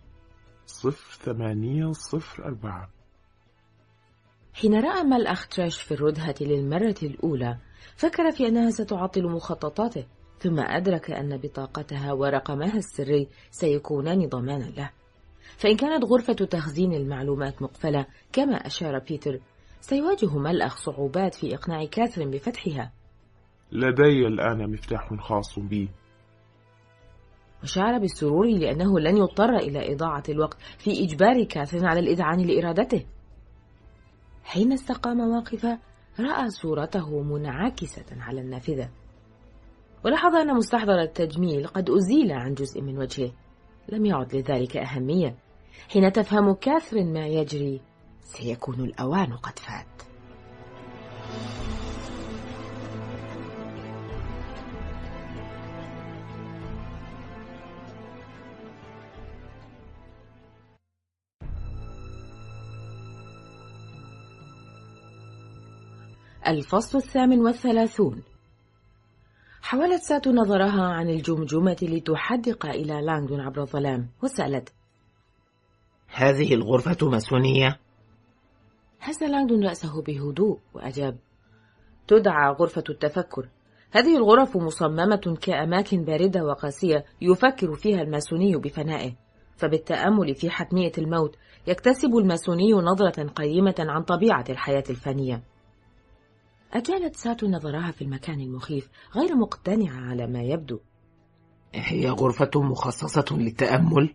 S2: 0804.
S1: حين رأى ملأخ تريش في الردهة للمرة الأولى فكر في أنها ستعطل مخططاته، ثم أدرك أن بطاقتها ورقمها السري سيكونان ضمانا له. فإن كانت غرفة تخزين المعلومات مقفلة كما أشار بيتر، سيواجه ملأخ صعوبات في إقناع كاثرين بفتحها.
S2: لدي الآن مفتاح خاص بي.
S1: وشعر بالسرور لأنه لن يضطر إلى إضاعة الوقت في إجبار كاثرين على الإذعان لإرادته. حين استقام واقفا رأى صورته منعكسة على النافذة. ولاحظ أن مستحضر التجميل قد أزيل عن جزء من وجهه. لم يعد لذلك أهمية. حين تفهم كاثرين ما يجري سيكون الأوان قد فات. الفصل 38. حاولت ساتو نظرها عن الجمجمة لتحدق إلى لانغدون عبر الظلام، وسألت:
S3: هذه الغرفة ماسونية؟
S1: هز لانغدون رأسه بهدوء وأجاب: تدعى غرفة التفكر. هذه الغرف مصممة كأماكن باردة وقاسية يفكر فيها الماسوني بفنائه، فبالتأمل في حتمية الموت يكتسب الماسوني نظرة قيمة عن طبيعة الحياة الفانية. أجالت ساتو نظرها في المكان المخيف، غير مقتنعة على ما يبدو.
S3: هي غرفة مخصصة للتأمل؟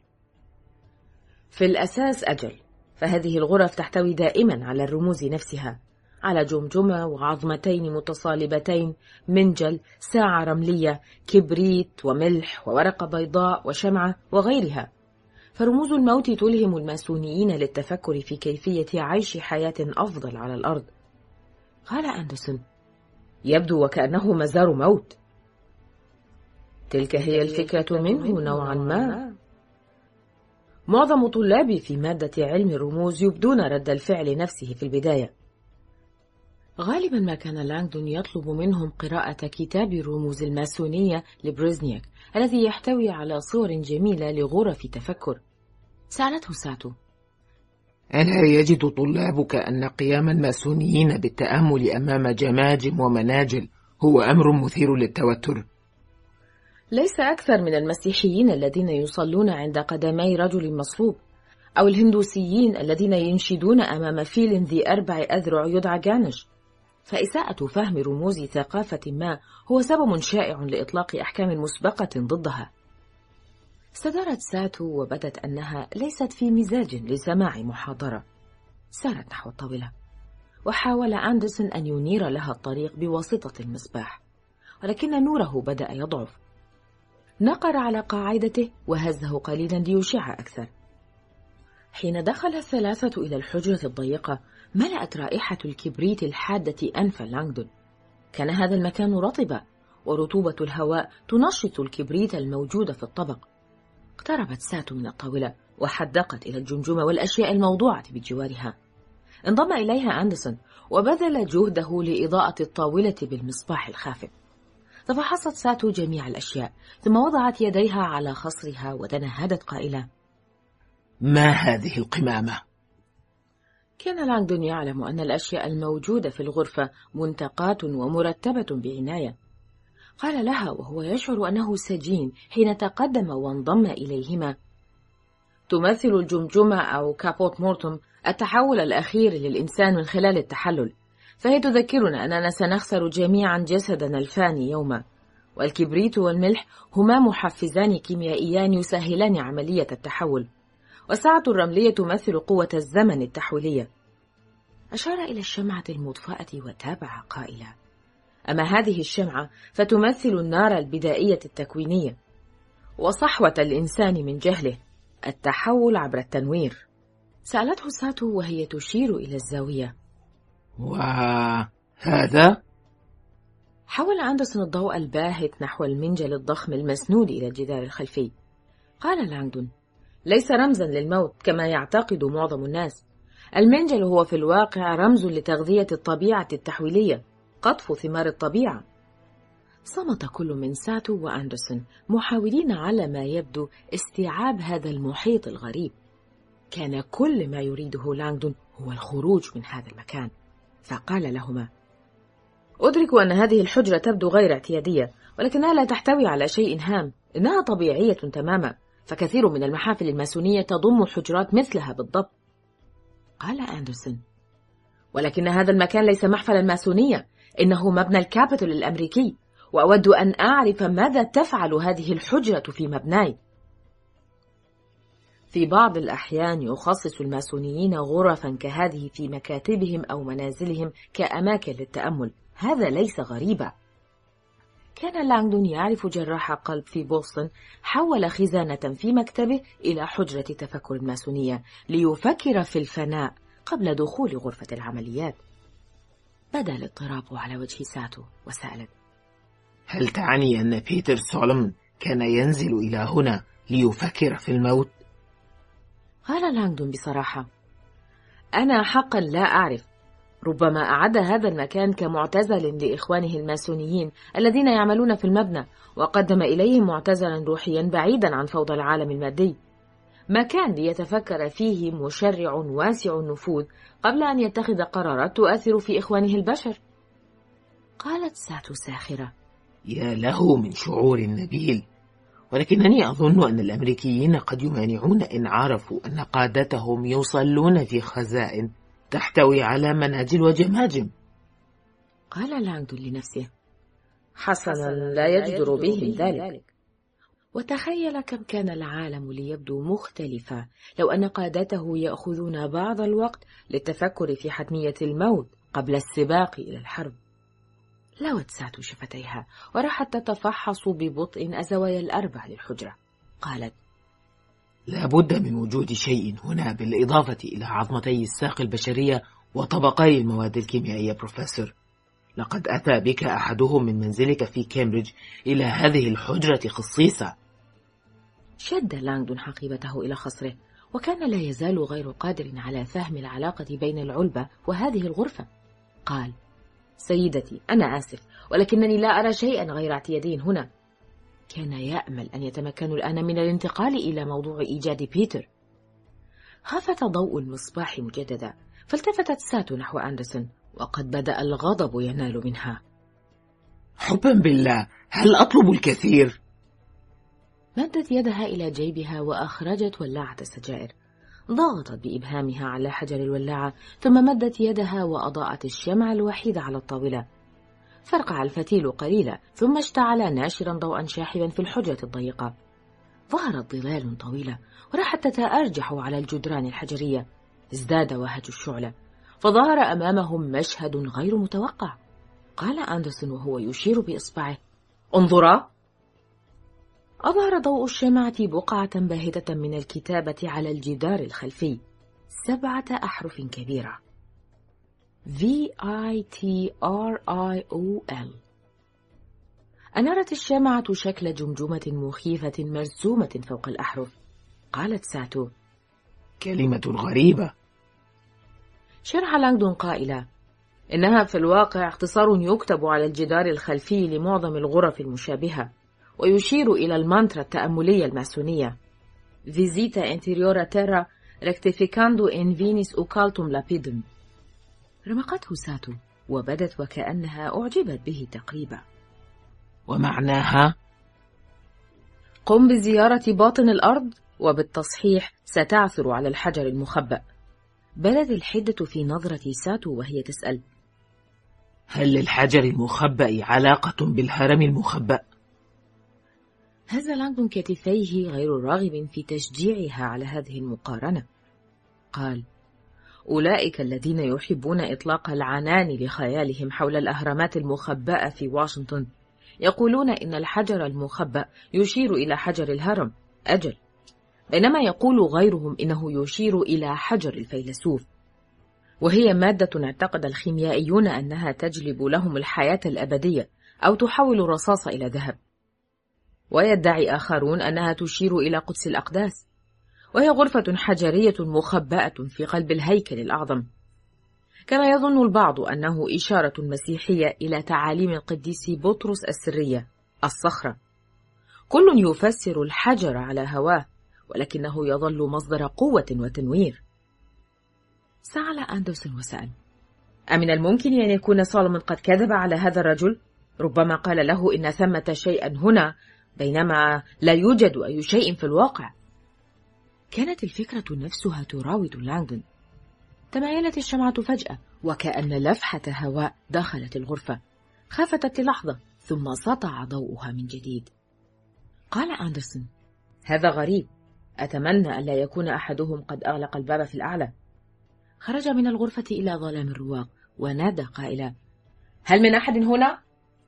S1: في الأساس أجل، فهذه الغرف تحتوي دائما على الرموز نفسها، على جمجمة وعظمتين متصالبتين، منجل، ساعة رملية، كبريت وملح وورقة بيضاء وشمعة وغيرها. فرموز الموت تلهم الماسونيين للتفكر في كيفية عيش حياة أفضل على الأرض. قال أندرسون: يبدو وكأنه مزار موت. تلك هي الفكرة منه نوعا ما. معظم طلابي في مادة علم الرموز يبدون رد الفعل نفسه في البداية. غالبا ما كان لانغدون يطلب منهم قراءة كتاب الرموز الماسونية لبريزنياك الذي يحتوي على صور جميلة لغرف تفكر. سألته ساتو:
S3: ألا يجد طلابك أن قيام الماسونيين بالتأمل أمام جماجم ومناجل هو أمر مثير للتوتر؟
S1: ليس أكثر من المسيحيين الذين يصلون عند قدمي رجل مصلوب، أو الهندوسيين الذين ينشدون أمام فيل ذي 4 أذرع يدعى جانش. فإساءة فهم رموز ثقافة ما هو سبب شائع لإطلاق أحكام مسبقة ضدها. استدارت ساتو وبدت أنها ليست في مزاج لسماع محاضرة. سارت نحو الطاولة، وحاول أندرسون أن ينير لها الطريق بواسطة المصباح، ولكن نوره بدأ يضعف. نقر على قاعدته وهزه قليلا ليشع أكثر. حين دخل الثلاثة إلى الحجرة الضيقة ملأت رائحة الكبريت الحادة أنف لانغدون. كان هذا المكان رطبا، ورطوبة الهواء تنشط الكبريت الموجود في الطبق. اقتربت ساتو من الطاولة وحدقت إلى الجمجمة والأشياء الموضوعة بجوارها. انضم إليها أندرسون وبذل جهده لإضاءة الطاولة بالمصباح الخافت. تفحصت ساتو جميع الأشياء، ثم وضعت يديها على خصرها وتنهدت قائلة:
S3: ما هذه القمامة؟
S1: كان لانغدون يعلم أن الأشياء الموجودة في الغرفة منتقاة ومرتبة بعناية. قال لها وهو يشعر أنه سجين حين تقدم وانضم إليهما: تمثل الجمجمة أو كابوت مورتوم التحول الأخير للإنسان من خلال التحلل، فهي تذكرنا أننا سنخسر جميعا جسدنا الفاني يوما، والكبريت والملح هما محفزان كيميائيان يسهلان عملية التحول، والساعة الرملية تمثل قوة الزمن التحويلية. أشار إلى الشمعة المضفأة وتابع قائلا: أما هذه الشمعة فتمثل النار البدائية التكوينية، وصحوة الإنسان من جهله، التحول عبر التنوير. سألته ساتو وهي تشير إلى الزاوية:
S3: وهذا؟
S1: حول أندرسون الضوء الباهت نحو المنجل الضخم المسنود إلى الجدار الخلفي. قال لانغدون: ليس رمزا للموت كما يعتقد معظم الناس. المنجل هو في الواقع رمز لتغذية الطبيعة التحويلية، قطف ثمار الطبيعة. صمت كل من ساتو وأندرسون محاولين على ما يبدو استيعاب هذا المحيط الغريب. كان كل ما يريده لانغدون هو الخروج من هذا المكان، فقال لهما: أدرك أن هذه الحجرة تبدو غير اعتيادية، ولكنها لا تحتوي على شيء هام، إنها طبيعية تماما، فكثير من المحافل الماسونية تضم حجرات مثلها بالضبط. قال أندرسون: ولكن هذا المكان ليس محفلا ماسونية، إنه مبنى الكابيتول الأمريكي، وأود أن أعرف ماذا تفعل هذه الحجرة في مبناي. في بعض الأحيان يخصص الماسونيين غرفا كهذه في مكاتبهم أو منازلهم كأماكن للتأمل، هذا ليس غريبا. كان لانغدون يعرف جراح قلب في بوسطن حول خزانة في مكتبه إلى حجرة تفكر ماسونية ليفكر في الفناء قبل دخول غرفة العمليات. بدا الاضطراب على وجه ساتو وسألت:
S3: هل تعني أن بيتر سولومون كان ينزل إلى هنا ليفكر في الموت؟
S1: قال لانغدون بصراحة: أنا حقا لا أعرف، ربما أعد هذا المكان كمعتزل لإخوانه الماسونيين الذين يعملون في المبنى، وقدم إليهم معتزلا روحيا بعيدا عن فوضى العالم المادي، مكان ليتفكر فيه مشرع واسع النفوذ قبل أن يتخذ قرارات تؤثر في إخوانه البشر. قالت ساتو ساخرة:
S3: يا له من شعور نبيل، ولكنني أظن أن الأمريكيين قد يمانعون إن عرفوا أن قادتهم يصلون في خزائن تحتوي على مناجل وجماجم.
S1: قال لانغدون لنفسه: حسنا، لا يجدر بهم ذلك. وتخيل كم كان العالم ليبدو مختلفا لو أن قادته يأخذون بعض الوقت للتفكر في حتمية الموت قبل السباق إلى الحرب. لوت ساتو شفتيها وراحت تتفحص ببطء الزوايا الأربع للحجرة. قالت:
S3: لا بد من وجود شيء هنا بالإضافة إلى عظمتي الساق البشرية وطبقي المواد الكيميائية بروفيسور. لقد أتى بك أحدهم من منزلك في كامبريدج إلى هذه الحجرة خصيصة.
S1: شد لانغدون حقيبته إلى خصره، وكان لا يزال غير قادر على فهم العلاقة بين العلبة وهذه الغرفة. قال: سيدتي، أنا آسف، ولكنني لا أرى شيئا غير اعتيادي هنا. كان يأمل أن يتمكنوا الآن من الانتقال إلى موضوع إيجاد بيتر. خافت ضوء المصباح مجددا، فالتفتت ساتو نحو أندرسون، وقد بدأ الغضب ينال منها.
S3: حبا بالله، هل أطلب الكثير؟
S1: مدت يدها إلى جيبها وأخرجت ولاعة السجائر. ضغطت بإبهامها على حجر الولاعة، ثم مدت يدها وأضاءت الشمع الوحيد على الطاولة. فرقع الفتيل قليلا، ثم اشتعل ناشرا ضوءا شاحبا في الحجرة الضيقة. ظهرت ظلال طويلة وراحت تتأرجح على الجدران الحجرية. ازداد وهج الشعلة، فظهر أمامهم مشهد غير متوقع. قال أندرسون وهو يشير بإصبعه: انظرا. أظهر ضوء الشمعة بقعة باهتة من الكتابة على الجدار الخلفي، 7 أحرف كبيرة: VITRIOL. أنارت الشمعة شكل جمجمة مخيفة مرسومة فوق الأحرف. قالت ساتو:
S3: كلمة غريبة.
S1: شرح لانغدون قائلا: إنها في الواقع اختصار يكتب على الجدار الخلفي لمعظم الغرف المشابهة، ويشير إلى المانترا التأملية الماسونية: Visita interiora terra rectificando in vinis occultum lapidum. رمقته ساتو وبدت وكأنها أعجبت به تقريبا.
S3: ومعناها:
S1: قم بزيارة باطن الأرض، وبالتصحيح ستعثر على الحجر المخبأ. بدت الحدة في نظرة ساتو وهي تسأل:
S3: هل للحجر المخبأ علاقة بالهرم المخبأ؟
S1: هز لانغدون كتفيه غير راغب في تشجيعها على هذه المقارنة. قال: أولئك الذين يحبون إطلاق العنان لخيالهم حول الأهرامات المخبأة في واشنطن يقولون إن الحجر المخبأ يشير إلى حجر الهرم، أجل، بينما يقول غيرهم إنه يشير إلى حجر الفيلسوف، وهي مادة اعتقد الخيميائيون أنها تجلب لهم الحياة الأبدية أو تحول الرصاص إلى ذهب. ويدعي آخرون أنها تشير إلى قدس الأقداس، وهي غرفة حجرية مخبأة في قلب الهيكل الأعظم. كما يظن البعض أنه إشارة مسيحية إلى تعاليم القديس بطرس السرية، الصخرة. كل يفسر الحجر على هواه، ولكنه يظل مصدر قوة وتنوير. سأل أندرسون وسأل: أمن الممكن أن يكون سولومون قد كذب على هذا الرجل؟ ربما قال له إن ثمة شيئا هنا، بينما لا يوجد أي شيء في الواقع. كانت الفكرة نفسها تراود لانغدون. تمايلت الشمعة فجأة، وكأن لفحة هواء دخلت الغرفة. خافتت للحظة، ثم سطع ضوءها من جديد. قال أندرسون: هذا غريب، أتمنى ألا يكون أحدهم قد أغلق الباب في الأعلى. خرج من الغرفة إلى ظلام الرواق ونادى قائلا: هل من أحد هنا؟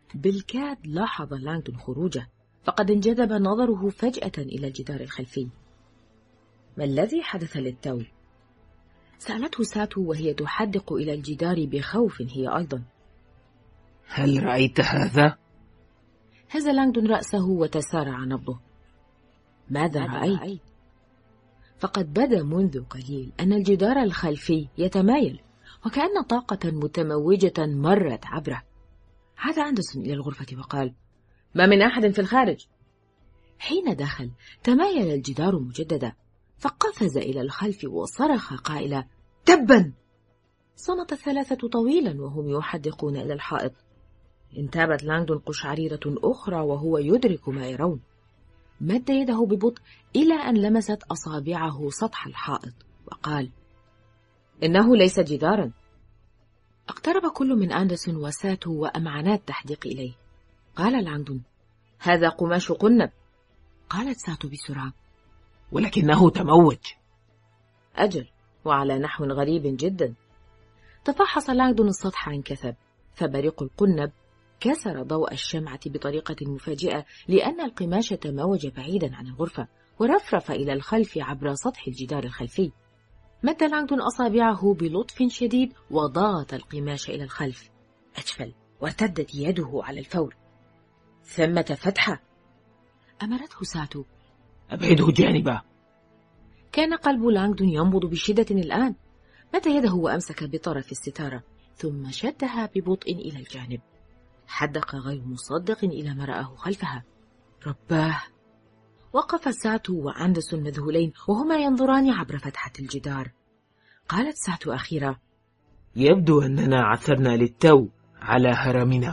S1: بالكاد لاحظ لانغدون خروجه، فقد انجذب نظره فجأة إلى الجدار الخلفي. ما الذي حدث للتو؟ سألته ساتو وهي تحدق إلى الجدار بخوف هي أيضا.
S3: هل رأيت هذا؟
S1: هز لانغدون رأسه وتسارع نبضه. ماذا رأيت؟ فقد بدا منذ قليل أن الجدار الخلفي يتمايل، وكأن طاقة متموجة مرت عبره. عاد أندرسون إلى الغرفة وقال: ما من أحد في الخارج. حين دخل تمايل الجدار مجددا، فقفز إلى الخلف وصرخ قائلا: تبا! صمت الثلاثة طويلا وهم يحدقون إلى الحائط. انتابت لانغدون قشعريرة أخرى وهو يدرك ما يرون. مد يده ببطء إلى أن لمست أصابعه سطح الحائط وقال: إنه ليس جدارا. اقترب كل من أندرسون وساتو وأمعنا التحديق إليه. قال لانغدون: هذا قماش قنب. قالت ساتو بسرعة:
S3: ولكنه تموج.
S1: أجل، وعلى نحو غريب جدا. تفحص لانغدون السطح عن كثب، فبريق القنب كسر ضوء الشمعة بطريقة مفاجئة، لأن القماش تموج بعيدا عن الغرفة ورفرف إلى الخلف عبر سطح الجدار الخلفي. مد لانغدون أصابعه بلطف شديد وضغط القماش إلى الخلف. أجفل وارتدت يده على الفور. ثمة فتحة، أمرته ساتو.
S3: أبعده جانبا.
S1: كان قلب لانغدون ينبض بشدة الآن. مد يده وأمسك بطرف الستارة، ثم شدها ببطء إلى الجانب. حدق غير مصدق إلى ما رآه خلفها. رباه! وقف ساتو وأندرسون مذهولين وهما ينظران عبر فتحة الجدار. قالت ساتو أخيرا:
S3: يبدو أننا عثرنا للتو على هرمنا.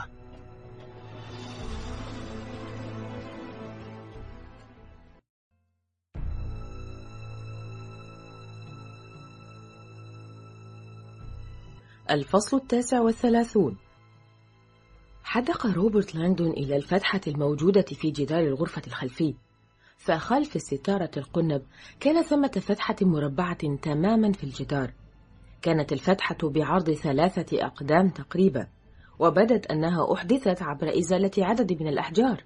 S1: الفصل 39. حدق روبرت لانغدون إلى الفتحة الموجودة في جدار الغرفة الخلفي، فخلف ستارة القنب كان ثمة فتحة مربعة تماما في الجدار. كانت الفتحة بعرض 3 أقدام تقريبا، وبدت أنها أحدثت عبر إزالة عدد من الأحجار.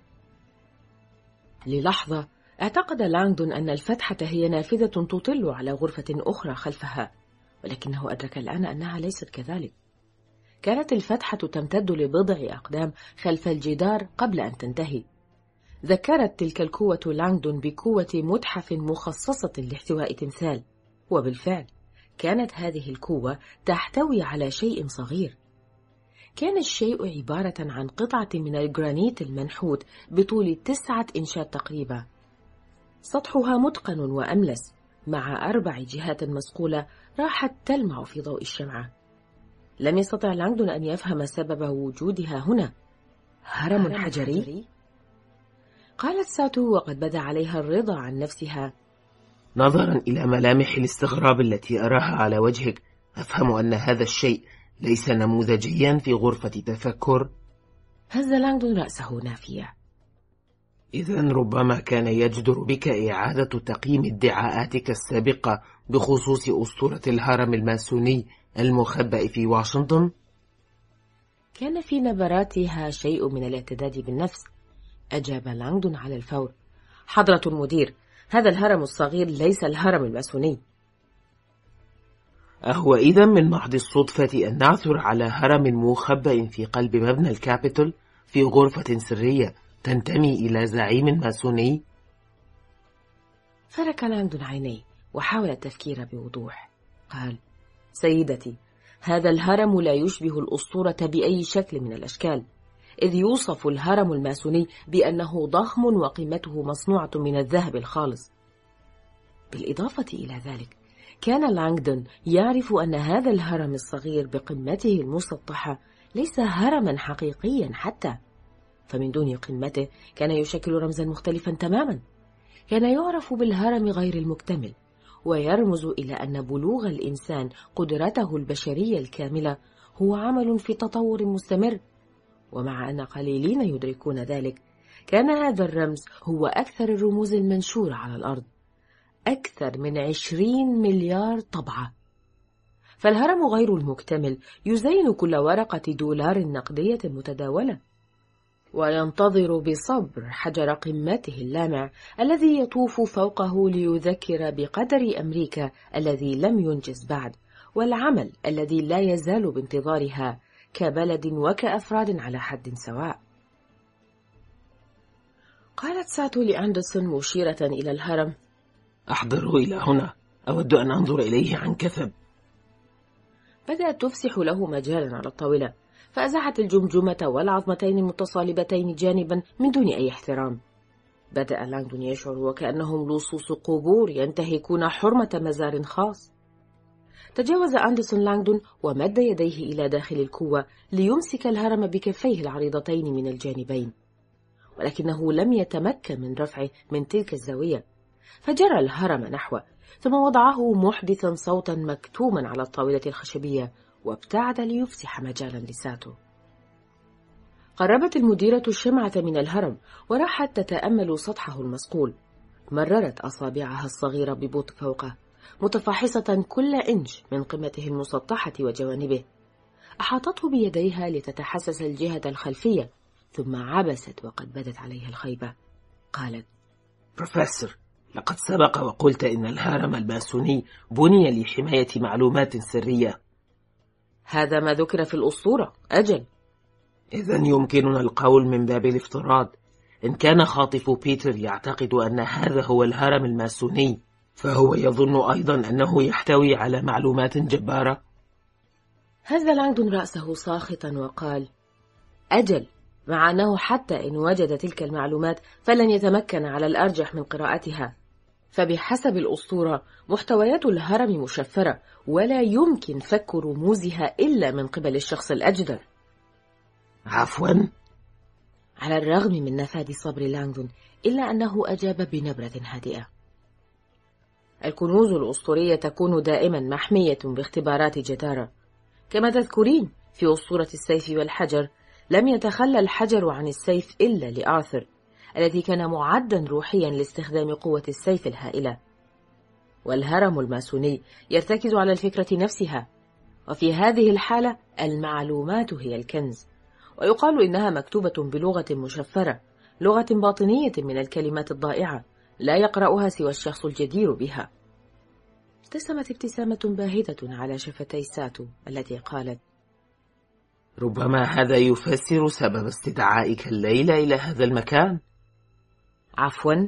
S1: للحظة اعتقد لانغدون أن الفتحة هي نافذة تطل على غرفة أخرى خلفها، ولكنه أدرك الآن أنها ليست كذلك. كانت الفتحة تمتد لبضع أقدام خلف الجدار قبل أن تنتهي. ذكرت تلك القوة لانغدون بقوة متحف مخصصة لاحتواء تمثال، وبالفعل كانت هذه القوة تحتوي على شيء صغير. كان الشيء عبارة عن قطعة من الجرانيت المنحوت بطول 9 إنشات تقريبا. سطحها متقن وأملس، مع 4 جهات مصقولة راحت تلمع في ضوء الشمعة. لم يستطع لانغدون أن يفهم سبب وجودها هنا. هرم حجري؟ قالت ساتو وقد بدا عليها الرضا عن نفسها.
S3: نظرا إلى ملامح الاستغراب التي أراها على وجهك، أفهم أن هذا الشيء ليس نموذجيا في غرفة تفكر.
S1: هز لانغدون رأسه نافية.
S3: إذن ربما كان يجدر بك إعادة تقييم ادعاءاتك السابقة بخصوص أسطورة الهرم الماسوني المخبأ في واشنطن.
S1: كان في نبراتها شيء من الاعتداد بالنفس. أجاب لانغدون على الفور: حضرة المدير، هذا الهرم الصغير ليس الهرم الماسوني.
S3: أهو إذن من محض الصدفة أن نعثر على هرم مخبأ في قلب مبنى الكابيتول في غرفة سرية تنتمي إلى زعيم ماسوني؟
S1: فرك لانغدون عينيه وحاول التفكير بوضوح. قال: سيدتي، هذا الهرم لا يشبه الأسطورة بأي شكل من الأشكال، إذ يوصف الهرم الماسوني بأنه ضخم وقيمته مصنوعة من الذهب الخالص. بالإضافة إلى ذلك، كان لانغدون يعرف أن هذا الهرم الصغير بقمته المسطحة ليس هرما حقيقيا حتى، فمن دون قمته كان يشكل رمزا مختلفا تماما. كان يعرف بالهرم غير المكتمل، ويرمز إلى أن بلوغ الإنسان قدرته البشرية الكاملة هو عمل في تطور مستمر. ومع أن قليلين يدركون ذلك، كان هذا الرمز هو أكثر الرموز المنشورة على الأرض، أكثر من 20 مليار طبعة. فالهرم غير المكتمل يزين كل ورقة دولار نقدية متداولة. وينتظر بصبر حجر قمته اللامع الذي يطوف فوقه ليذكر بقدر أمريكا الذي لم ينجز بعد، والعمل الذي لا يزال بانتظارها كبلد وكأفراد على حد سواء. قالت ساتو لأندرسون مشيرة إلى الهرم:
S3: أحضره إلى هنا، أود أن أنظر إليه عن كثب.
S1: بدأت تفسح له مجالا على الطاولة، فأزاحت الجمجمة والعظمتين المتصالبتين جانبا من دون أي احترام. بدأ لانغدون يشعر وكأنهم لصوص قبور ينتهكون حرمة مزار خاص. تجاوز أندرسون لانغدون ومد يديه إلى داخل الكوة ليمسك الهرم بكفيه العريضتين من الجانبين، ولكنه لم يتمكن من رفعه من تلك الزاوية، فجرى الهرم نحوه، ثم وضعه محدثا صوتا مكتوما على الطاولة الخشبية، وابتعد ليفسح مجالا لساتو. قربت المديرة الشمعة من الهرم وراحت تتأمل سطحه المصقول. مررت أصابعها الصغيرة ببطء فوقه، متفحصة كل إنش من قمته المسطحة وجوانبه. أحاطته بيديها لتتحسس الجهة الخلفية، ثم عبست وقد بدت عليها الخيبة. قالت:
S3: بروفيسور، لقد سبق وقلت إن الهرم الماسوني بني لحماية معلومات سرية.
S1: هذا ما ذكر في الأسطورة. أجل.
S3: إذن يمكننا القول من باب الافتراض، إن كان خاطف بيتر يعتقد أن هذا هو الهرم الماسوني، فهو يظن أيضا أنه يحتوي على معلومات جبارة.
S1: هز لانغدون رأسه ساخطا وقال: أجل، مع أنه حتى إن وجد تلك المعلومات فلن يتمكن على الأرجح من قراءتها، فبحسب الأسطورة محتويات الهرم مشفرة، ولا يمكن فك رموزها إلا من قبل الشخص الأجدر.
S3: عفوا.
S1: على الرغم من نفاذ صبر لانغدون، إلا أنه أجاب بنبرة هادئة: الكنوز الأسطورية تكون دائما محمية باختبارات جدارة. كما تذكرين في أسطورة السيف والحجر، لم يتخلى الحجر عن السيف إلا لآرثر الذي كان معدا روحيا لاستخدام قوة السيف الهائلة. والهرم الماسوني يرتكز على الفكرة نفسها، وفي هذه الحالة المعلومات هي الكنز، ويقال إنها مكتوبة بلغة مشفرة، لغة باطنية من الكلمات الضائعة لا يقرأها سوى الشخص الجدير بها. ابتسمت ابتسامة باهتة على شفتي ساتو التي قالت:
S3: ربما هذا يفسر سبب استدعائك الليلة إلى هذا المكان.
S1: عفوا.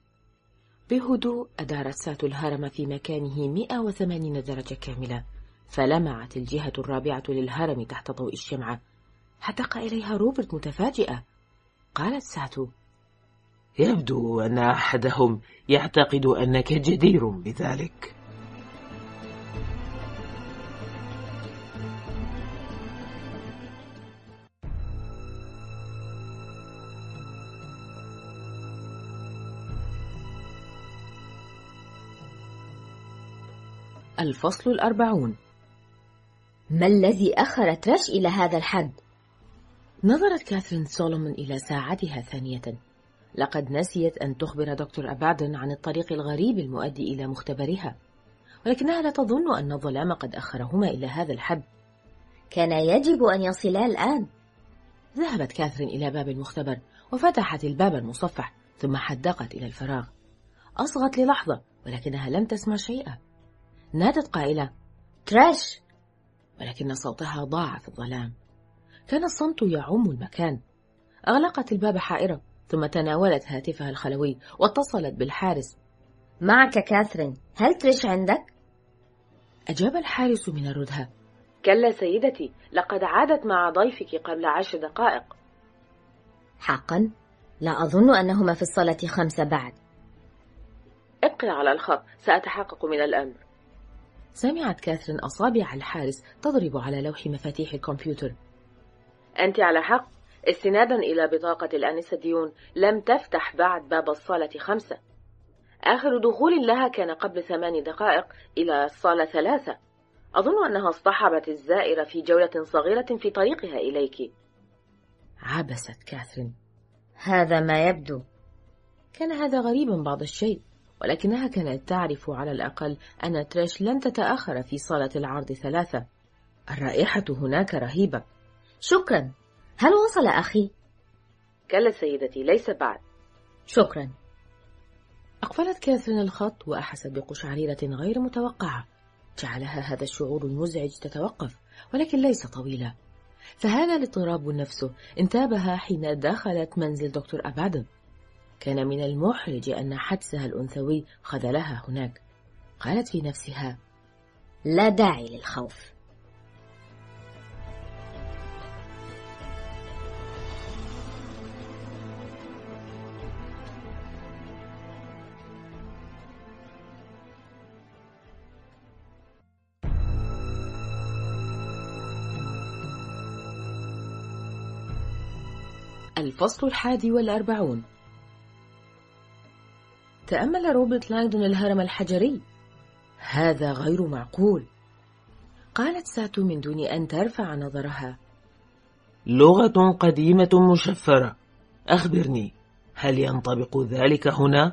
S1: بهدوء أدارت ساتو الهرم في مكانه 180 درجة كاملة، فلمعت الجهة الرابعة للهرم تحت ضوء الشمعة. حدق إليها روبرت متفاجئة. قالت ساتو:
S3: يبدو أن أحدهم يعتقد أنك جدير بذلك.
S1: الفصل 40.
S4: ما الذي أخر تراش إلى هذا الحد؟
S1: نظرت كاثرين سولومون إلى ساعتها ثانية. لقد نسيت أن تخبر دكتور أباردن عن الطريق الغريب المؤدي إلى مختبرها، ولكنها لا تظن أن الظلام قد أخرهما إلى هذا الحد.
S4: كان يجب أن يصلا الآن.
S1: ذهبت كاثرين إلى باب المختبر وفتحت الباب المصفح، ثم حدقت إلى الفراغ. أصغت للحظة ولكنها لم تسمع شيئا. نادت قائلة:
S4: تراش،
S1: ولكن صوتها ضاع في الظلام. كان الصمت يعم المكان. أغلقت الباب حائرة، ثم تناولت هاتفها الخلوي واتصلت بالحارس.
S4: معك كاثرين، هل تريش عندك؟
S1: أجاب الحارس من الردهة: كلا سيدتي، لقد عادت مع ضيفك قبل 10 دقائق.
S4: حقا؟ لا أظن أنهما في الصالة 5 بعد.
S1: ابقي على الخط، سأتحقق من الأمر. سمعت كاثرين أصابع الحارس تضرب على لوح مفاتيح الكمبيوتر. أنت على حق، استنادا إلى بطاقة الآنسة ديون لم تفتح بعد باب الصالة 5. آخر دخول لها كان قبل 8 دقائق إلى الصالة 3. أظن أنها اصطحبت الزائرة في جولة صغيرة في طريقها إليك. عبست كاثرين.
S4: هذا ما يبدو.
S1: كان هذا غريبا بعض الشيء، ولكنها كانت تعرف على الأقل أن تريش لن تتأخر في صالة العرض 3. الرائحة هناك رهيبة.
S4: شكرا. هل وصل أخي؟
S1: كلا سيدتي، ليس بعد.
S4: شكرا.
S1: أقفلت كاثرين الخط وأحست بقشعريرة غير متوقعة جعلها هذا الشعور المزعج تتوقف، ولكن ليس طويلا، فهذا الاضطراب نفسه انتابها حين دخلت منزل دكتور أبادن. كان من المحرج أن حدسها الأنثوي خذلها هناك. قالت في نفسها:
S4: لا داعي للخوف.
S1: الفصل 41. تأمل روبرت لانغدون الهرم الحجري. هذا غير معقول. قالت ساتو من دون أن ترفع نظرها:
S3: لغة قديمة مشفرة، أخبرني، هل ينطبق ذلك هنا؟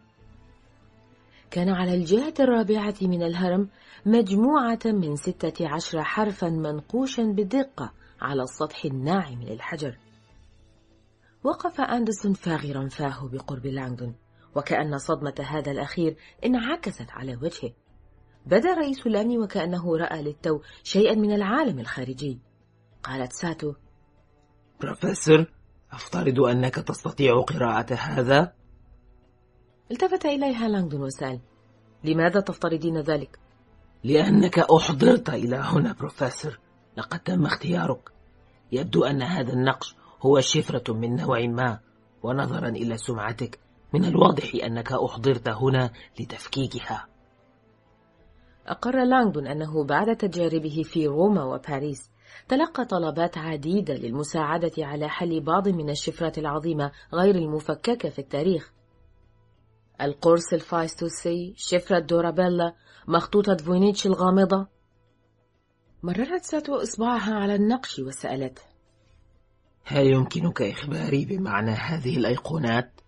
S1: كان على الجهة الرابعة من الهرم مجموعة من 16 حرفا منقوشا بدقة على السطح الناعم للحجر. وقف أندرسون فاغرا فاه بقرب لانغدون، وكأن صدمة هذا الأخير انعكست على وجهه. بدا رئيس الأمن وكأنه رأى للتو شيئا من العالم الخارجي. قالت ساتو:
S3: بروفيسور، أفترض أنك تستطيع قراءة هذا؟
S1: التفت إليها لانغدون وسأل: لماذا تفترضين ذلك؟
S3: لأنك أحضرت إلى هنا بروفيسور، لقد تم اختيارك. يبدو أن هذا النقش هو شفرة من نوع ما، ونظرا إلى سمعتك من الواضح أنك أحضرت هنا لتفكيكها.
S1: أقر لانغدون أنه بعد تجاربه في روما وباريس تلقى طلبات عديدة للمساعدة على حل بعض من الشفرات العظيمة غير المفككة في التاريخ: القرص الفايستوسي، شفرة دورابيلا، مخطوطة فوينيتش الغامضة. مررت ساتو إصبعها على النقش وسألت:
S3: هل يمكنك إخباري بمعنى هذه الأيقونات؟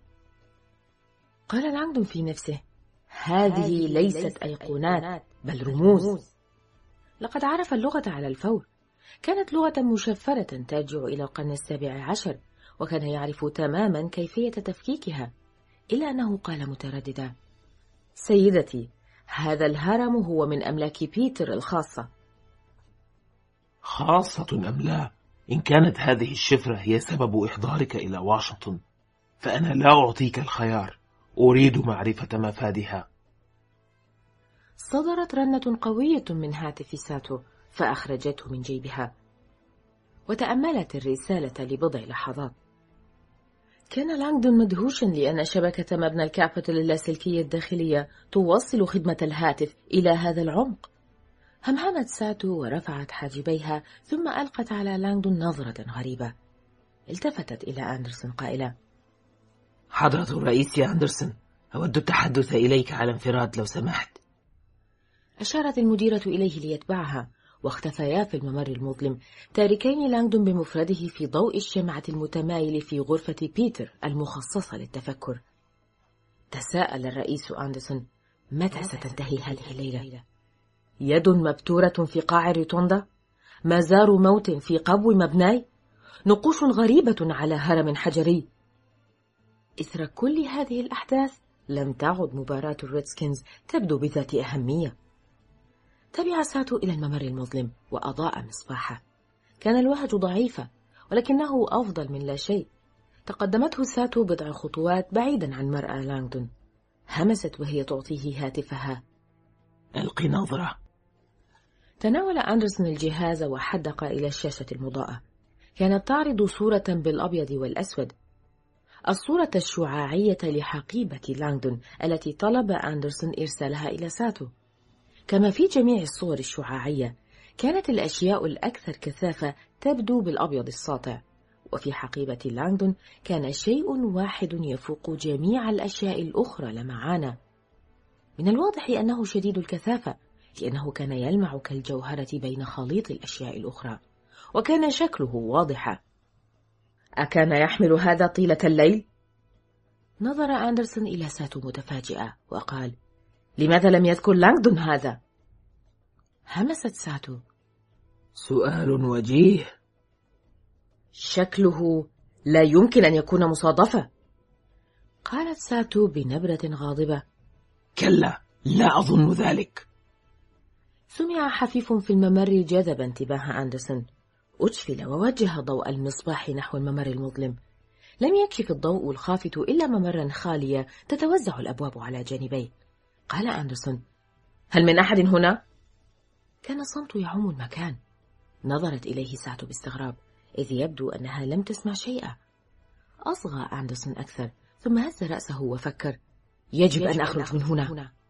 S1: قال لانغدون في نفسه: هذه ليست أيقونات بل رموز. لقد عرف اللغة على الفور. كانت لغة مشفرة ترجع إلى القرن 17، وكان يعرف تماما كيفية تفكيكها، إلا أنه قال مترددا: سيدتي، هذا الهرم هو من أملاك بيتر الخاصة.
S3: خاصة أم لا؟ إن كانت هذه الشفرة هي سبب إحضارك إلى واشنطن، فأنا لا أعطيك الخيار، أريد معرفة مفادها.
S1: صدرت رنة قوية من هاتف ساتو فأخرجته من جيبها، وتأملت الرسالة لبضع لحظات. كان لانغدون مدهوشا لأن شبكة مبنى الكابيتول اللاسلكية الداخلية توصل خدمة الهاتف إلى هذا العمق. همهمت ساتو ورفعت حاجبيها، ثم ألقت على لانغدون نظرة غريبة. التفتت إلى أندرسون قائلة:
S3: حضرة الرئيس يا أندرسون، أود التحدث إليك على انفراد لو سمحت.
S1: أشارت المديرة إليه ليتبعها، واختفيا في الممر المظلم، تاركين لانغدون بمفرده في ضوء الشمعة المتمايل في غرفة بيتر المخصصة للتفكر. تساءل الرئيس أندرسون: متى ستنتهي هذه الليلة؟ يد مبتورة في قاع الروتوندا، مزار موت في قبو مبناي، نقوش غريبة على هرم حجري. إثر كل هذه الأحداث لم تعد مباراة الريدسكنز تبدو بذات أهمية. تبع ساتو إلى الممر المظلم وأضاء مصباحه. كان الوهج ضعيفا، ولكنه أفضل من لا شيء. تقدمته ساتو بضع خطوات بعيدا عن مرأى لانغدون. همست وهي تعطيه هاتفها:
S3: ألقي نظرة.
S1: تناول أندرسون الجهاز وحدق إلى الشاشة المضاءة. كانت تعرض صورة بالأبيض والأسود، الصورة الشعاعية لحقيبة لانغدون التي طلب أندرسون إرسالها إلى ساتو. كما في جميع الصور الشعاعية، كانت الأشياء الأكثر كثافة تبدو بالأبيض الساطع، وفي حقيبة لانغدون كان شيء واحد يفوق جميع الأشياء الأخرى لمعانا. من الواضح أنه شديد الكثافة، لأنه كان يلمع كالجوهرة بين خليط الأشياء الأخرى، وكان شكله واضحا. أكان يحمل هذا طيلة الليل؟ نظر أندرسون إلى ساتو متفاجئة وقال: لماذا لم يذكر لانغدون هذا؟ همست ساتو:
S3: سؤال وجيه.
S1: شكله لا يمكن أن يكون مصادفة. قالت ساتو بنبرة غاضبة:
S3: كلا، لا أظن ذلك.
S1: سمع حفيف في الممر جذب انتباه أندرسون. أجفل ووجه ضوء المصباح نحو الممر المظلم. لم يكشف الضوء الخافت إلا ممرا خالية تتوزع الأبواب على جانبيه. قال أندرسون: هل من أحد هنا؟ كان الصمت يعم المكان. نظرت إليه ساتو باستغراب، إذ يبدو أنها لم تسمع شيئا. أصغى أندرسون أكثر، ثم هز رأسه وفكر: يجب أن أخرج من هنا.